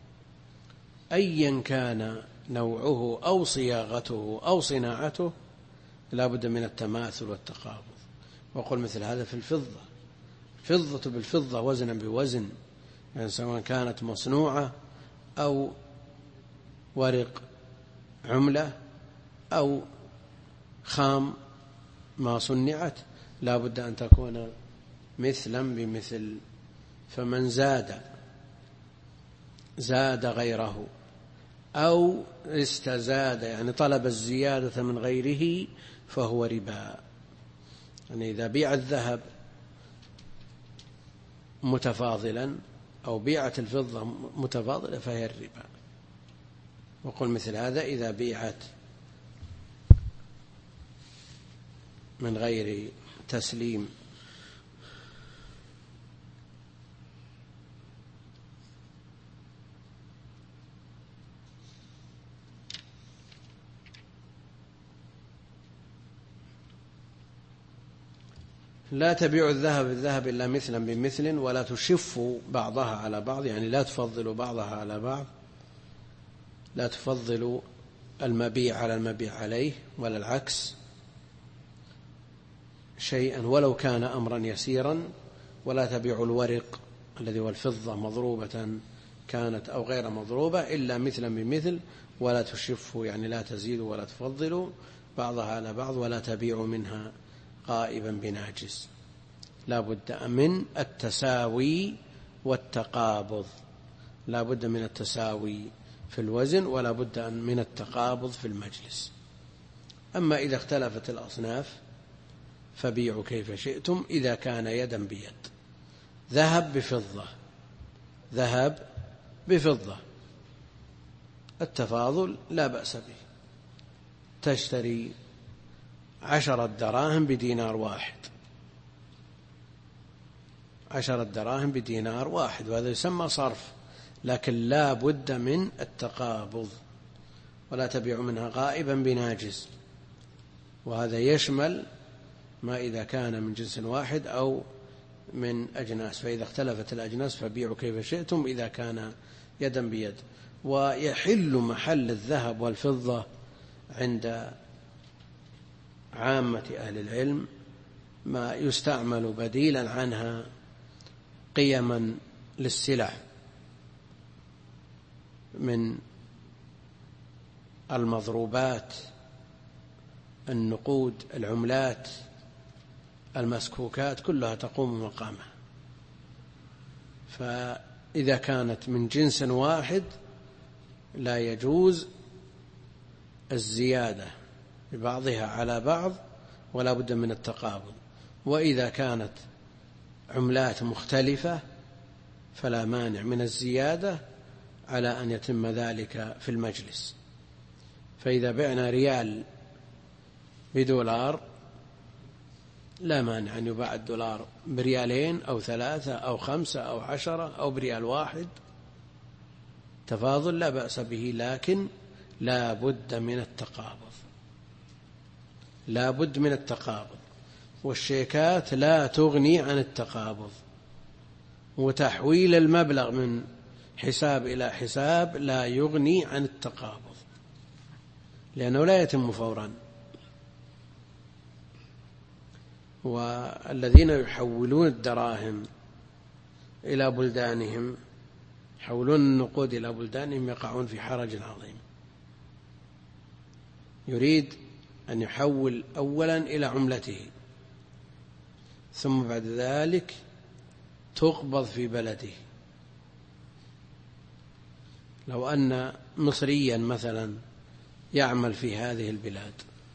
[SPEAKER 1] أيا كان نوعه أو صياغته أو صناعته، لا بد من التماثل والتقابض. وقل مثل هذا في الفضة، فضة بالفضة وزنا بوزن، يعني سواء كانت مصنوعة أو ورق عملة أو خام ما صنعت، لا بد أن تكون مثلا بمثل. فمن زاد غيره أو استزاد، يعني طلب الزيادة من غيره، فهو ربا. يعني إذا بيع الذهب متفاضلا أو بيعت الفضة متفاضلة فهي الربا. وقل مثل هذا إذا بيعت من غير تسليم لا تبيع الذهب بالذهب إلا مثلا بمثل، ولا تشفوا بعضها على بعض، يعني لا تفضلوا بعضها على بعض، لا تفضلوا المبيع على المبيع عليه، ولا العكس شيئا ولو كان أمرا يسيرا. ولا تبيعوا الورق الذي هو الفضة مضروبة كانت أو غير مضروبة إلا مثلا بمثل، ولا تشفوا، يعني لا تزيدوا ولا تفضلوا بعضها على بعض، ولا تبيعوا منها غائبا بناجز. لا بد من التساوي والتقابض، لا بد من التساوي في الوزن، ولا بد من التقابض في المجلس. أما إذا اختلفت الأصناف فبيعوا كيف شئتم إذا كان يدا بيد، ذهب بفضة، ذهب بفضة، التفاضل لا بأس به. تشتري 10 دراهم بدينار واحد، 10 دراهم بدينار واحد، وهذا يسمى صرف، لكن لا بد من التقابض. ولا تبيع منها غائبا بناجز، وهذا يشمل ما إذا كان من جنس واحد أو من أجناس. فإذا اختلفت الأجناس فبيعوا كيف شئتم إذا كان يدا بيد. ويحل محل الذهب والفضة عند عامة أهل العلم ما يستعمل بديلا عنها قيما للسلع من المضروبات، النقود، العملات، المسكوكات، كلها تقوم مقامها. فإذا كانت من جنس واحد لا يجوز الزيادة ببعضها على بعض ولا بد من التقابض، وإذا كانت عملات مختلفة فلا مانع من الزيادة على أن يتم ذلك في المجلس. فإذا بعنا ريال بدولار لا مانع أن يباع الدولار بريالين أو 3 أو 5 أو 10 أو بريال واحد، تفاضل لا بأس به، لكن لا بد من التقابض، لا بد من التقابض، والشيكات لا تغني عن التقابض، وتحويل المبلغ من حساب إلى حساب لا يغني عن التقابض، لأنه لا يتم فورا. والذين يحولون الدراهم إلى بلدانهم، يحولون النقود إلى بلدانهم، يقعون في حرج عظيم. يريد أن يحول أولا إلى عملته، ثم بعد ذلك تقبض في بلده. لو أن مصريا مثلا يعمل في هذه البلاد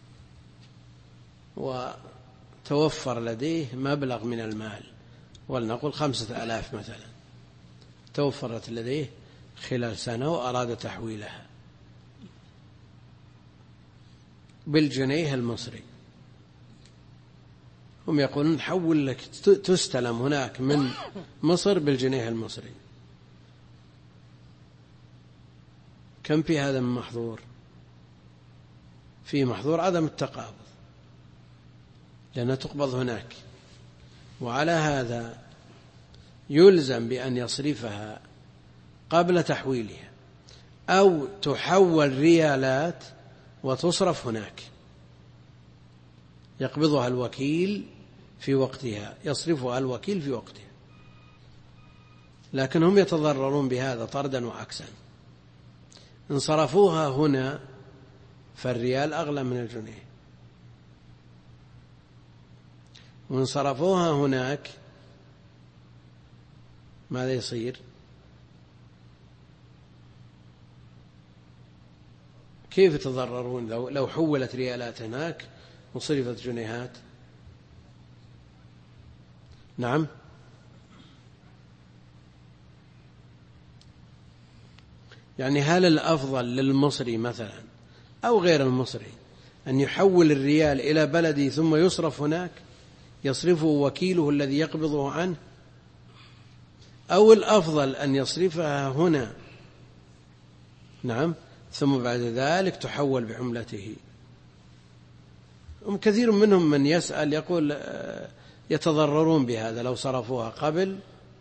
[SPEAKER 1] وتوفر لديه مبلغ من المال، ولنقل 5000 مثلا، توفرت لديه خلال سنة وأراد تحويلها بالجنيه المصري، هم يقولون حول لك، تستلم هناك من مصر بالجنيه المصري. كم في هذا من محظور؟ في محظور عدم التقابض، لأنها تقبض هناك، وعلى هذا يلزم بأن يصرفها قبل تحويلها، أو تحول ريالات وتصرف هناك، يقبضها الوكيل في وقتها، يصرفها الوكيل في وقتها. لكن هم يتضررون بهذا طردا وعكسا. إن صرفوها هنا فالريال أغلى من الجنيه، وإن صرفوها هناك ماذا يصير؟ كيف يتضررون لو حولت ريالات هناك وصرفت جنيهات؟ نعم، يعني هل الأفضل للمصري مثلا أو غير المصري أن يحول الريال إلى بلده ثم يصرف هناك، يصرفه وكيله الذي يقبضه عنه، أو الأفضل أن يصرفها هنا نعم ثم بعد ذلك تحول بعملته؟ كثير منهم من يسأل يقول يتضررون بهذا لو صرفوها قبل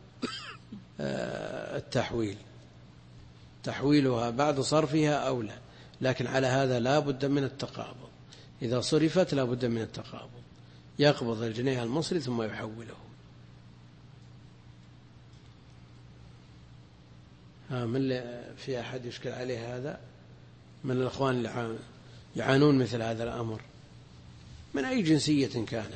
[SPEAKER 1] التحويل، تحويلها بعد صرفها أولى، لكن على هذا لا بد من التقابض. إذا صرفت لا بد من التقابض، يقبض الجنيه المصري ثم يحوله. من في أحد يشكل عليه هذا من الأخوان اللي يعانون مثل هذا الأمر من أي جنسية كانت؟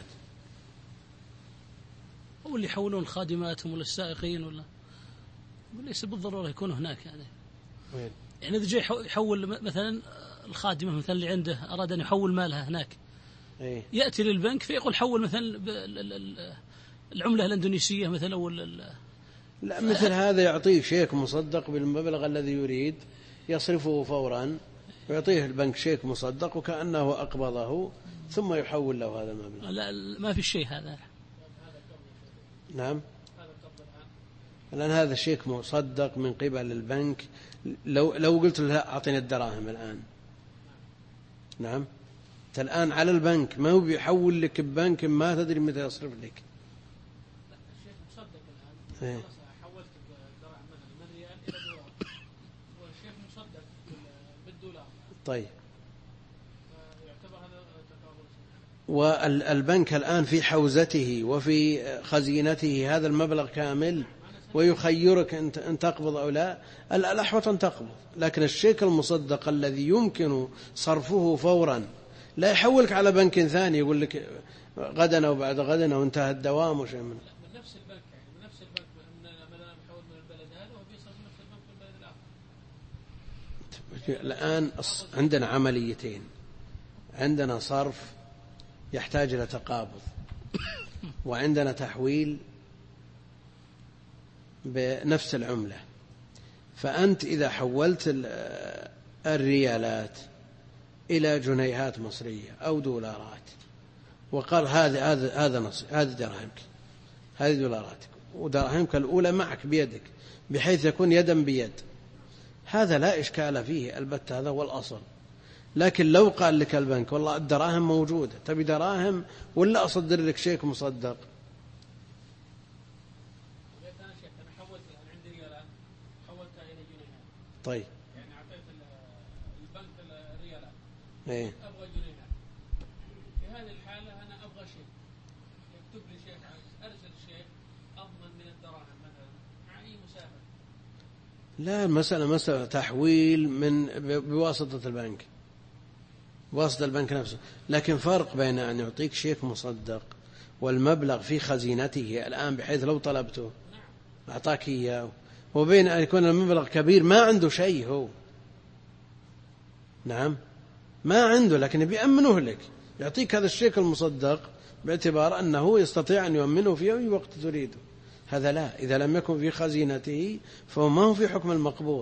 [SPEAKER 2] أو اللي يحولون خادماتهم ولا السائقين ولا ليس بالضرورة يكون هناك يعني إذا جاء يحول مثلا الخادمة مثلا اللي عنده أراد أن يحول مالها هناك، يأتي للبنك فيقول حول مثلا العملة الإندونيسية مثلا
[SPEAKER 1] لا، مثل هذا يعطيه شيك مصدق بالمبلغ الذي يريد يصرفه فورا، ويعطيه البنك شيك مصدق وكأنه أقبضه ثم يحول له هذا المبلغ.
[SPEAKER 2] لا ما في شيء هذا.
[SPEAKER 1] نعم، لأن هذا شيك مصدق من قبل البنك. لو قلت له لا أعطيني الدراهم الآن، نعم، أنت الآن على البنك، ما هو بيحول لك ببنك ما تدري متى يصرف لك.
[SPEAKER 2] الشيك مصدق الآن حولت الدراهم مثلا من ريال إلى دولار، والشيك مصدق بالدولار.
[SPEAKER 1] طيب،
[SPEAKER 2] يعتبر هذا تقابل.
[SPEAKER 1] والبنك الآن في حوزته وفي خزينته هذا المبلغ كامل ويخيرك أن تقبض أو لا، الأحوط أن تقبض. لكن الشيك المصدق الذي يمكن صرفه فورا لا يحولك على بنك ثاني يقول لك غدا أو بعد غدا أو انتهى الدوام وشيء منه.
[SPEAKER 3] من نفس البنك، يعني من نفس البنك، مثلا محول من البلد هذا وبيصرف من نفس البنك في البلد الآخر.
[SPEAKER 1] الآن عندنا عمليتين، عندنا صرف يحتاج إلى تقابض، وعندنا تحويل بنفس العملة. فأنت إذا حولت الريالات إلى جنيهات مصرية أو دولارات وقال هذا نصيب، هذه دراهمك، هذه دولاراتك، ودراهمك الأولى معك بيدك بحيث يكون يدا بيد، هذا لا إشكال فيه البتة، هذا هو الأصل. لكن لو قال لك البنك والله الدراهم موجودة، تبي دراهم ولا أصدر لك شيك مصدق؟ طيب
[SPEAKER 3] يعني أعطيت البنك الريالات،
[SPEAKER 1] إيه؟
[SPEAKER 3] أبغى جنيهات. في هذه الحالة أنا أبغى شيك، يكتب لي شيك، أرسل شيك أضمن من الدراهم مثلا مع أي مسافر.
[SPEAKER 1] لا، المسألة مسألة تحويل بواسطة البنك، بواسطة البنك نفسه. لكن فرق بين أن يعطيك شيك مصدق والمبلغ في خزينته الآن بحيث لو طلبته أعطاك إياه، وبين أن يكون المبلغ كبير ما عنده شيء هو، نعم ما عنده، لكن بيأمنه لك، يعطيك هذا الشيك المصدق باعتبار أنه يستطيع أن يؤمنه في أي وقت تريده. هذا لا، إذا لم يكن في خزينته فهو ما هو في حكم المقبوض.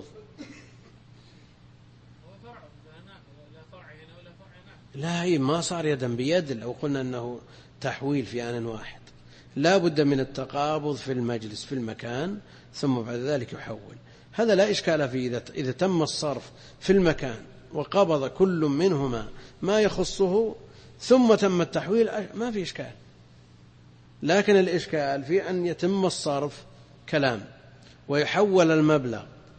[SPEAKER 1] لا، هي ما صار يدا بيد لو قلنا أنه تحويل في آن واحد، لا بد من التقابض في المجلس في المكان ثم بعد ذلك يحول. هذا لا إشكال فيه إذا تم الصرف في المكان وقبض كل منهما ما يخصه ثم تم التحويل ما في إشكال. لكن الإشكال في أن يتم الصرف كلام ويحول المبلغ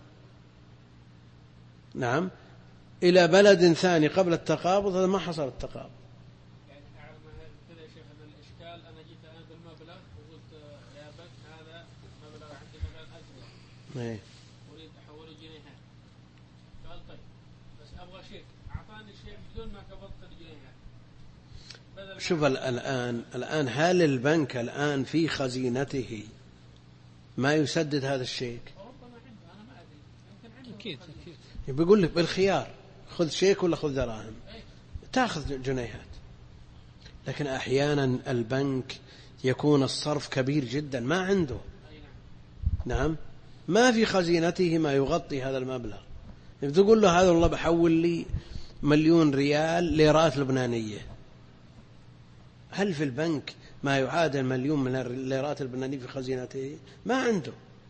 [SPEAKER 1] نعم إلى بلد ثاني قبل التقابض، هذا ما حصل التقابض.
[SPEAKER 3] يعني أعلم كذا يا شيخ أن الإشكال أنا جيت أنا بالمبلغ وقلت يا بنك هذا مبلغ عندي مثلا 1000 ريال، أريد أحوله جنيهات. قال طيب بس أبغى شيك، أعطاني شيك بدون ما قبضت الجنيهات.
[SPEAKER 1] شوف الآن هل البنك الآن في خزينته ما يسدد هذا الشيك؟
[SPEAKER 3] أنا ما أدري، يمكن عنده. أكيد
[SPEAKER 1] بيقول لك بالخيار خذ شيك ولا خذ دراهم، تأخذ جنيهات. لكن أحيانا البنك يكون الصرف كبير جدا ما عنده، نعم ما في خزينته ما يغطي هذا المبلغ، تقول له هذا والله بحول لي 1,000,000 ريال ليرات لبنانية، هل في البنك ما يعادل 1,000,000 من الليرات اللبنانية في خزينته؟ ما عنده،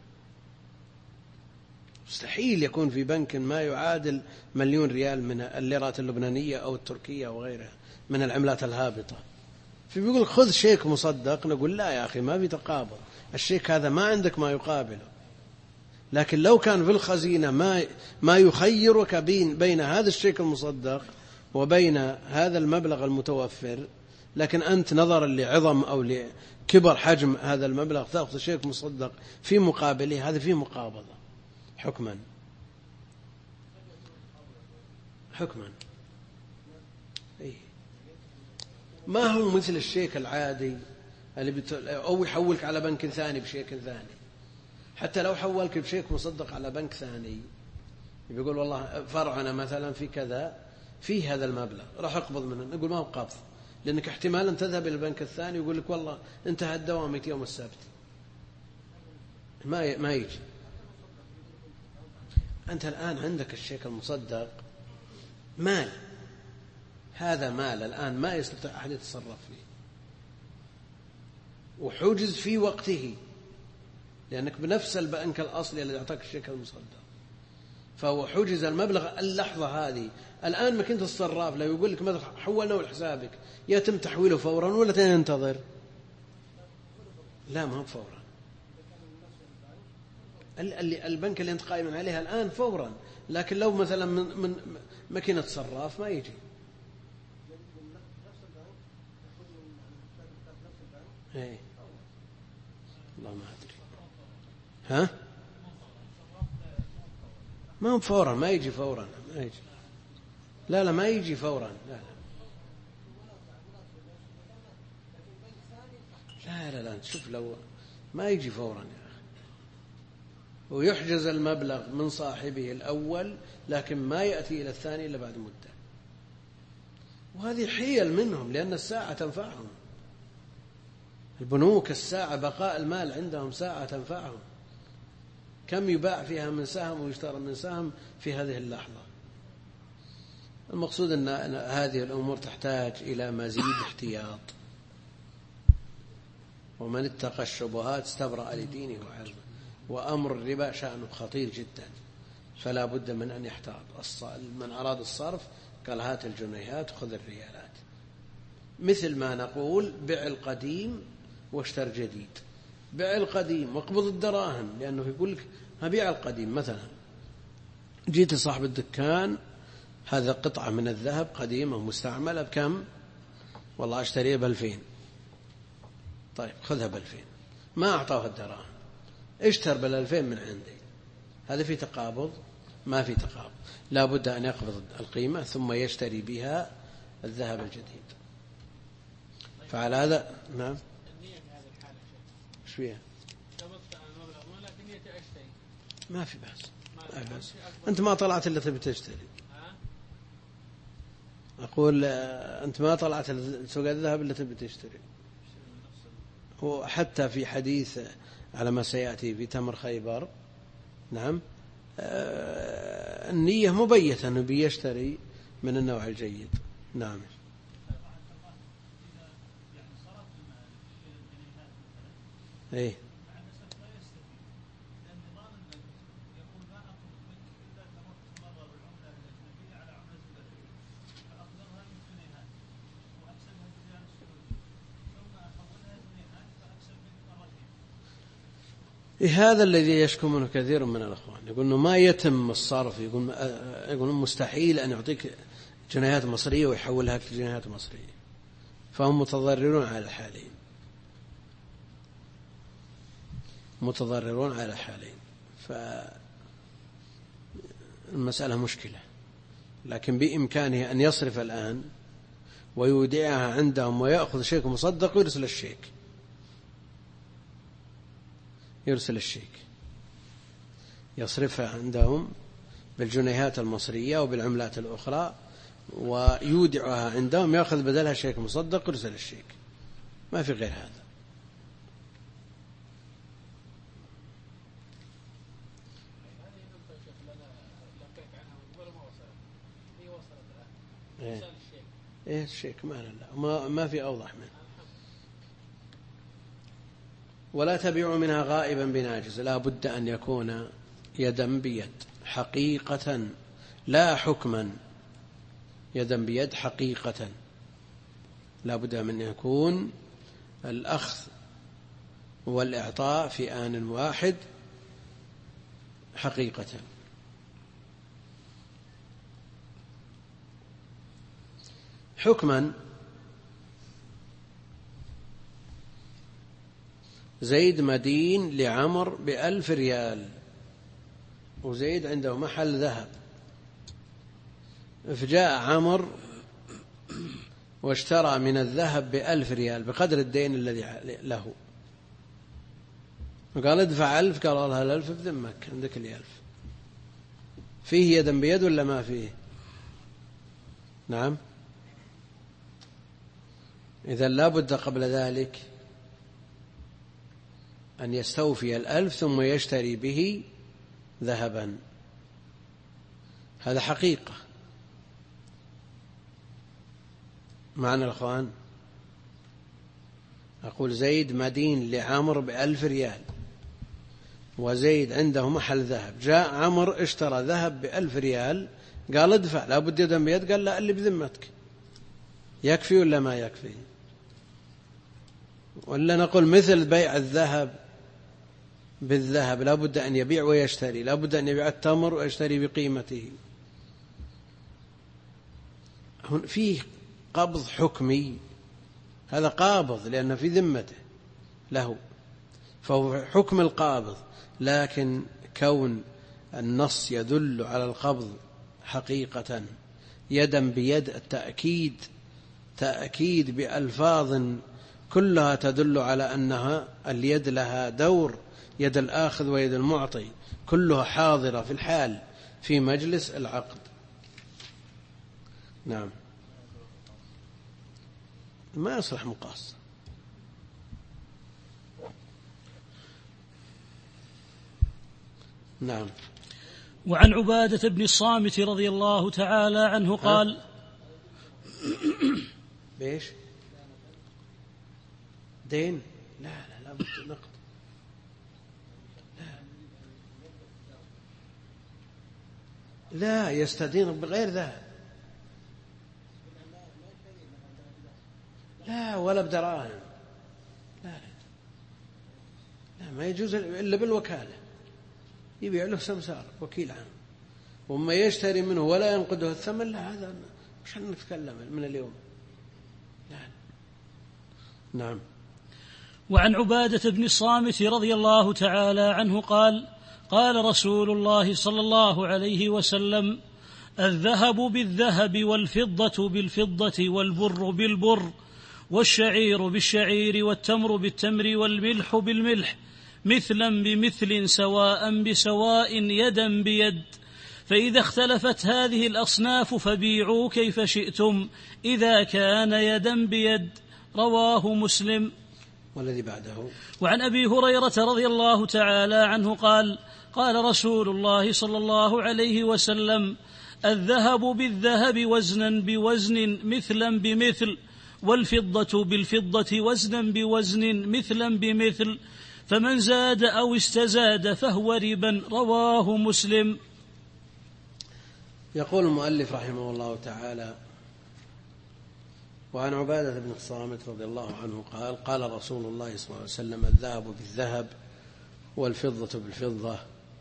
[SPEAKER 1] مستحيل يكون في بنك ما يعادل 1,000,000 ريال من الليرات اللبنانية أو التركية وغيرها من العملات الهابطة. فبيقول خذ شيك مصدق، نقول لا يا أخي ما في تقابل، الشيك هذا ما عندك ما يقابله. لكن لو كان في الخزينة ما يخيرك بين هذا الشيك المصدق وبين هذا المبلغ المتوفر، لكن أنت نظرا لعظم أو لكبر حجم هذا المبلغ تأخذ شيك مصدق في مقابله، هذا فيه مقابضة حكما إيه؟ ما هو مثل الشيك العادي اللي أو يحولك على بنك ثاني بشيك ثاني. حتى لو حولك بشيك مصدق على بنك ثاني بيقول والله فرعنا مثلا في كذا في هذا المبلغ راح أقبض منه، نقول ما هو قبض، لأنك احتمالا تذهب إلى البنك الثاني ويقول لك والله انتهى الدوام يوم السبت، ما يجي. أنت الآن عندك الشيك المصدق مال، هذا مال الآن ما يستطيع أحد يتصرف فيه، وحجز في وقته لأنك بنفس البنك الأصلي الذي أعطاك الشيك المصدق، فهو حجز المبلغ اللحظة هذه. الآن ما كنت الصراف لا يقول لك ماذا حولناه لحسابك، يتم تحويله فورا ولا تنتظر؟ لا، ما هو فورا. البنك اللي أنت قائم عليها الآن فورا، لكن لو مثلا من ماكينة صراف ما يجي. إيه. والله ما أدري. ها؟ ما هو فورا، ما يجي فورا، ما يجي. لا ما يجي فورا، لا شوف، لو ما يجي فورا يا أخي. ويحجز المبلغ من صاحبه الأول، لكن ما يأتي إلى الثاني إلا بعد مدة. وهذه حيل منهم، لأن الساعة تنفعهم. البنوك الساعة، بقاء المال عندهم ساعة تنفعهم. كم يباع فيها من سهم ويشترى من سهم في هذه اللحظة. المقصود أن هذه الأمور تحتاج إلى مزيد احتياط. ومن اتقى الشبهات استبرأ لدينه وعرضه. وأمر الربا شأنه خطير جدا، فلا بد من أن يحتاط. من أراد الصرف قال هات الجنيهات وخذ الريالات، مثل ما نقول بع القديم واشتر جديد. بع القديم واقبض الدراهم، لأنه يقول لك هبيع القديم. مثلا جيت صاحب الدكان، هذا قطعة من الذهب قديمة مستعملة بكم؟ والله اشتريها ب2000. طيب خذها ب2000. ما أعطاه الدراهم، اشتر بال2000 من عندي. هذا في تقابض؟ ما في تقابض. لا بد أن يقبض القيمة ثم يشتري بها الذهب الجديد. فعلى هذا نعم. ايش فيها؟ ما في بأس. أنت ما طلعت إلا تبي تشتري. أقول أنت ما طلعت سوق الذهب إلا تبي تشتري. وحتى في حديث على ما سيأتي في تمر خيبر، نعم، النية مبيتة أنه بيشتري من النوع الجيد. نعم. إيه. هذا الذي يشكو منه كثير من الأخوان، يقول إنه ما يتم الصرف، يقول مستحيل أن يعطيك جنيهات مصرية ويحولها لجنيهات مصرية، فهم متضررون على الحالين. فالمسألة مشكلة، لكن بإمكانه أن يصرف الآن ويودعها عندهم ويأخذ شيك مصدق ويرسل الشيك، يصرفها عندهم بالجنيهات المصرية وبالعملات الأخرى ويودعها عندهم، يأخذ بدلها شيك مصدق ويرسل الشيك. ما في غير هذا. إيه الشيك ما في أوضح منه. ولا تبيع منها غائبا بناجز، لا بد أن يكون يدا بيد حقيقة لا حكما. يدا بيد حقيقة، لا بد من يكون الأخذ والإعطاء في آن واحد حقيقة. حكما، زيد مدين لعمر ب1000 ريال، وزيد عنده محل ذهب، فجاء عمر واشترى من الذهب ب1000 ريال بقدر الدين الذي له، وقال ادفع 1000، قال الله 1000 بذمك، عندك 1000. فيه يدا بيد ولا ما فيه؟ نعم. إذن لا بد قبل ذلك أن يستوفي 1000 ثم يشتري به ذهبا. هذا حقيقة. معنى الأخوان، أقول زيد مدين لعمر ب1000 ريال، وزيد عنده محل ذهب، جاء عمر اشترى ذهب ب1000 ريال، قال ادفع، لا بد يدا بيد، قال لا اللي بذمتك. يكفي ولا ما يكفي؟ ولا نقول مثل بيع الذهب بالذهب، لا بد أن يبيع ويشتري، لا بد أن يبيع التمر ويشتري بقيمته. فيه قبض حكمي، هذا قابض لأنه في ذمته، له، فهو حكم القابض، لكن كون النص يدل على القبض حقيقة يدا بيد، التأكيد تأكيد بألفاظ كلها تدل على أنها اليد لها دور، يد الآخذ ويد المعطي كلها حاضرة في الحال في مجلس العقد. نعم، ما يصلح مقاس. نعم.
[SPEAKER 2] وعن عبادة بن الصامت رضي الله تعالى عنه قال
[SPEAKER 1] بيش دين؟ لا بد نقد. لا يستدين بغير ذهب، لا ولا بدراهم، لا ما يجوز إلا بالوكالة، يبيع له سمسار وكيل عنه، وما يشتري منه ولا ينقده الثمن، لا هذا مش نتكلم من اليوم. لا. نعم.
[SPEAKER 2] وعن عبادة بن الصامت رضي الله تعالى عنه قال قال رسول الله صلى الله عليه وسلم: الذهب بالذهب والفضة بالفضة والبر بالبر والشعير بالشعير والتمر بالتمر والملح بالملح مثلا بمثل سواء بسواء يدا بيد، فإذا اختلفت هذه الأصناف فبيعوا كيف شئتم إذا كان يدا بيد. رواه مسلم.
[SPEAKER 1] والذي بعده.
[SPEAKER 2] وعن أبي هريرة رضي الله تعالى عنه قال قال رسول الله صلى الله عليه وسلم: الذهب بالذهب وزنا بوزن مثلا بمثل، والفضة بالفضة وزنا بوزن مثلا بمثل، فمن زاد أو استزاد فهو ربا. رواه مسلم.
[SPEAKER 1] يقول المؤلف رحمه الله تعالى: وعن عبادة بن الصامت رضي الله عنه قال قال رسول الله صلى الله عليه وسلم: الذهب بالذهب والفضة بالفضة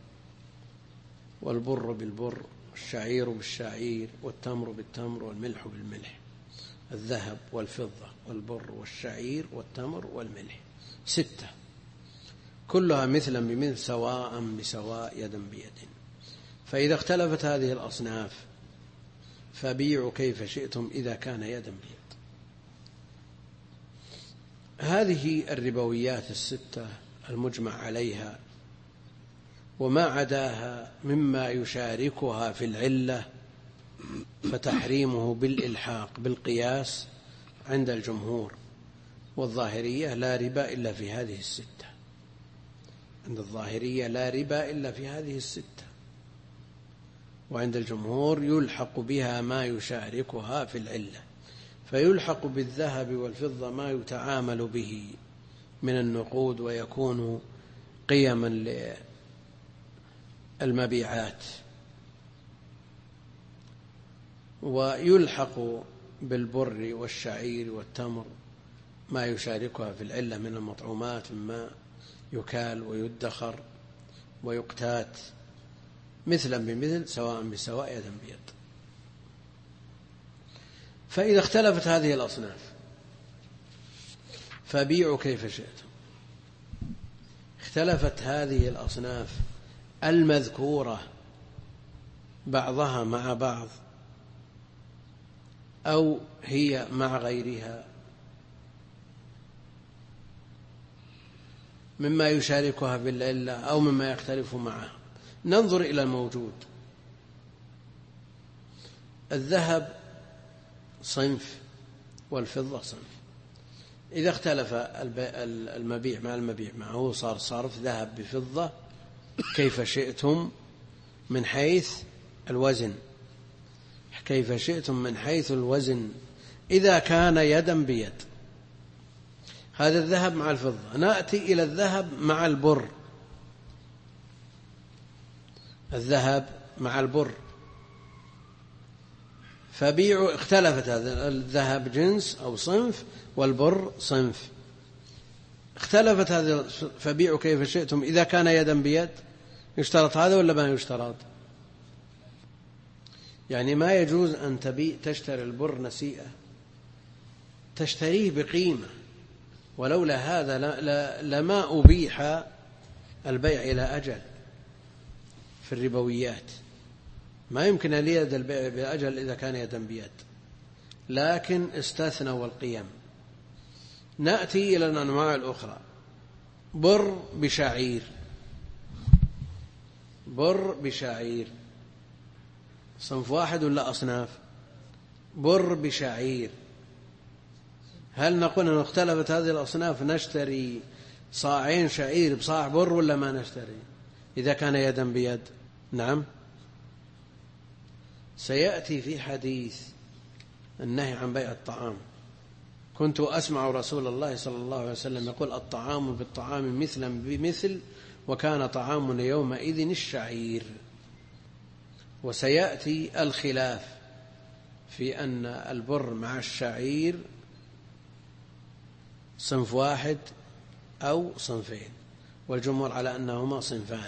[SPEAKER 1] والبر بالبر والشعير بالشعير والتمر بالتمر والملح بالملح. الذهب والفضة والبر والشعير والتمر والملح 6، كلها مثلا بمثل سواء بسواء يدا بيد، فإذا اختلفت هذه الأصناف فبيعوا كيف شئتم إذا كان يدا بيد. هذه الربويات 6 المجمع عليها، وما عداها مما يشاركها في العلة فتحريمه بالإلحاق بالقياس عند الجمهور، والظاهرية لا ربا إلا في هذه 6. عند الظاهرية لا ربا إلا في هذه 6، وعند الجمهور يلحق بها ما يشاركها في العلة، فيلحق بالذهب والفضة ما يتعامل به من النقود ويكون قيما للمبيعات، ويلحق بالبر والشعير والتمر ما يشاركها في العلة من المطعومات مما يكال ويدخر ويقتات مثلا بمثل سواء بسواء يدا بيد. فإذا اختلفت هذه الأصناف فبيعوا كيف شئتم. اختلفت هذه الأصناف المذكورة بعضها مع بعض أو هي مع غيرها مما يشاركها في العلة أو مما يختلف معها. ننظر إلى الموجود. الذهب صنف والفضة صنف، إذا اختلف المبيع مع المبيع معه صار صرف ذهب بفضة كيف شئتم من حيث الوزن، كيف شئتم من حيث الوزن إذا كان يدا بيد. هذا الذهب مع الفضة. نأتي إلى الذهب مع البر. الذهب مع البر فبيعوا، اختلفت هذا الذهب جنس أو صنف والبر صنف، اختلفت هذا فبيعوا كيف شئتم إذا كان يدا بيد. يشترط هذا ولا ما يشترط؟ يعني ما يجوز أن تشتري البر نسيئة، تشتريه بقيمة ولولا هذا لما أبيح البيع إلى أجل في الربويات، ما يمكن أن يد البيع بأجل إذا كان يدا بيد، لكن استثنوا القيم. نأتي إلى الأنواع الأخرى. بر بشعير، بر بشعير صنف واحد ولا أصناف؟ بر بشعير، هل نقول أن اختلفت هذه الأصناف نشتري صاعين شعير بصاع بر ولا ما نشتري إذا كان يدا بيد؟ نعم، سيأتي في حديث النهي عن بيع الطعام. كنت أسمع رسول الله صلى الله عليه وسلم يقول: الطعام بالطعام مثلا بمثل، وكان طعامنا يومئذ الشعير. وسيأتي الخلاف في أن البر مع الشعير صنف واحد أو صنفين، والجمهور على أنهما صنفان،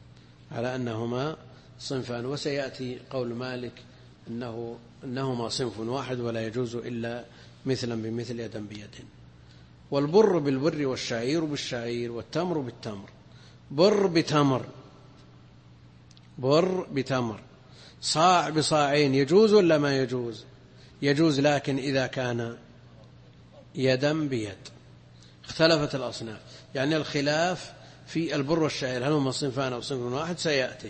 [SPEAKER 1] وسيأتي قول مالك أنهما صنف واحد ولا يجوز إلا مثلا بمثل يدا بيد. والبر بالبر والشعير بالشعير والتمر بالتمر. بر بتمر، بر بتمر، صاع بصاعين يجوز ولا ما يجوز؟ يجوز، لكن إذا كان يدا بيد. اختلفت الأصناف، يعني الخلاف في البر والشعير هل هما صنفان أو صنف واحد سيأتي،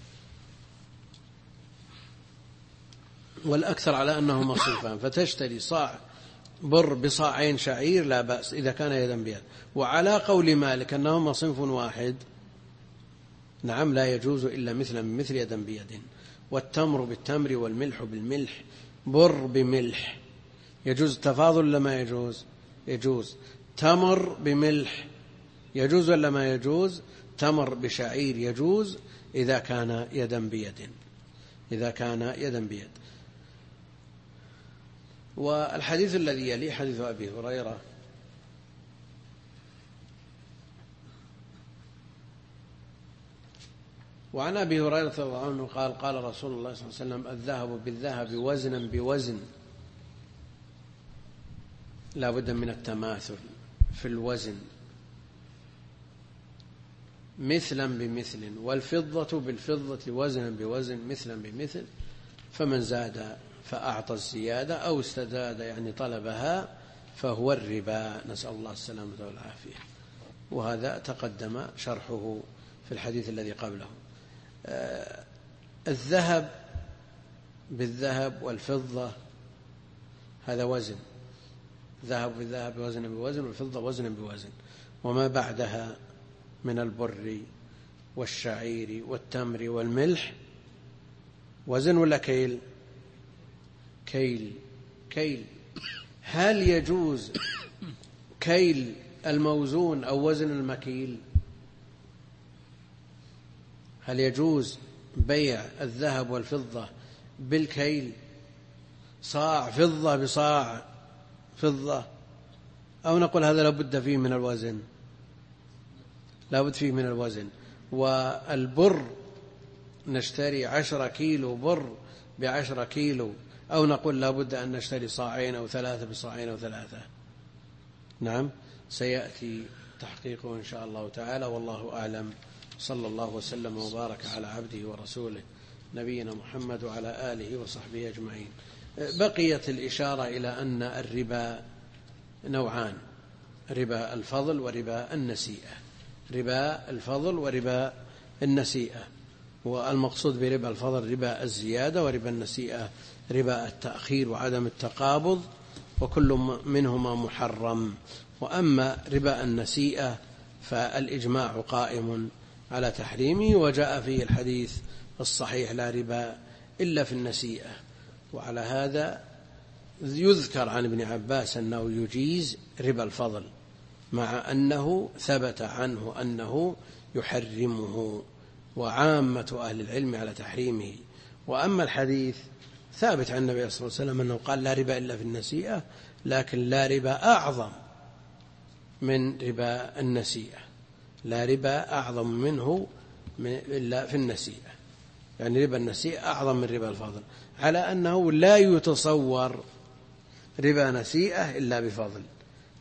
[SPEAKER 1] والأكثر على أنهما صنفان، فتشتري صاع بر بصاعين شعير لا بأس إذا كان يدا بيد. وعلى قول مالك أنهما صنف واحد، نعم، لا يجوز إلا مثلا بمثل يدا بيد. والتمر بالتمر والملح بالملح. بر بملح يجوز التفاضل ولا ما يجوز؟ يجوز. تمر بملح يجوز ولا ما يجوز؟ تمر بشعير يجوز إذا كان يدا بيد، إذا كان يدا بيد. والحديث الذي يلي حديث أبي هريرة وعن أبي هريرة رضي الله عنه قال: قال رسول الله صلى الله عليه وسلم: الذهب بالذهب وزنا بوزن. لا بد من التماثل في الوزن، مثلا بمثل، والفضة بالفضة وزنا بوزن مثلا بمثل، فمن زاد فأعطى الزيادة أو استزاد يعني طلبها فهو الربا، نسأل الله السلامة والعافية. وهذا تقدم شرحه في الحديث الذي قبله. الذهب بالذهب والفضة هذا وزن، ذهب بالذهب وزن بوزن، والفضة وزن بوزن. وما بعدها من البر والشعير والتمر والملح وزن ولا كيل؟ كيل. هل يجوز كيل الموزون أو وزن المكيل؟ هل يجوز بيع الذهب والفضة بالكيل، صاع فضة بصاع فضة، أو نقول هذا لابد فيه من الوزن؟ لابد فيه من الوزن. والبر نشتري 10 كيلو بر ب10 كيلو، أو نقول لابد أن نشتري صاعين أو 3 بصاعين أو 3. نعم، سيأتي تحقيقه إن شاء الله تعالى، والله أعلم. صلى الله وسلم وبارك على عبده ورسوله نبينا محمد وعلى آله وصحبه أجمعين. بقيت الإشارة إلى أن الربا نوعان: ربا الفضل وربا النسيئة. ربا الفضل وربا النسيئة، والمقصود بربا الفضل ربا الزيادة، وربا النسيئة ربا التأخير وعدم التقابض، وكل منهما محرم. وأما ربا النسيئة فالإجماع قائم على تحريمه، وجاء فيه الحديث الصحيح: لا ربا إلا في النسيئة. وعلى هذا يذكر عن ابن عباس أنه يجيز ربا الفضل، مع أنه ثبت عنه أنه يحرمه، وعامة أهل العلم على تحريمه. وأما الحديث ثابت عن النبي صلى الله عليه وسلم أنه قال: لا ربا إلا في النسيئة، لكن لا ربا أعظم من ربا النسيئة، لا ربا أعظم منه إلا في النسيئة، يعني ربا النسيئة أعظم من ربا الفضل، على أنه لا يتصور ربا نسيئة إلا بفضل،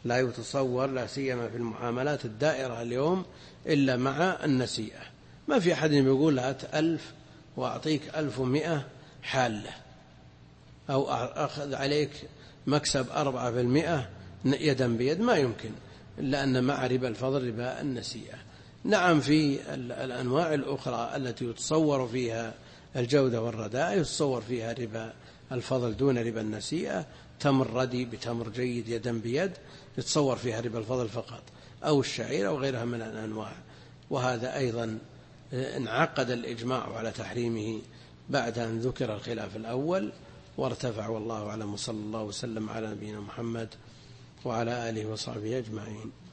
[SPEAKER 1] لا يتصور لا سيما في المعاملات الدائرة اليوم إلا مع النسيئة. ما في أحد يقول هات 1000 وأعطيك 1100 حالة، أو أخذ عليك مكسب 4% يدا بيد، ما يمكن، إلا أن مع ربا الفضل ربا النسيئة. نعم في الأنواع الأخرى التي يتصور فيها الجودة والرداء يتصور فيها ربا الفضل دون ربا النسيئة، تمر ردي بتمر جيد يدا بيد يتصور فيها ربا الفضل فقط، أو الشعير أو غيرها من الأنواع. وهذا أيضا انعقد الإجماع على تحريمه بعد أن ذكر الخلاف الأول وارتفع، والله أعلم، وصلى الله وسلم على نبينا محمد وعلى آله وصحبه أجمعين.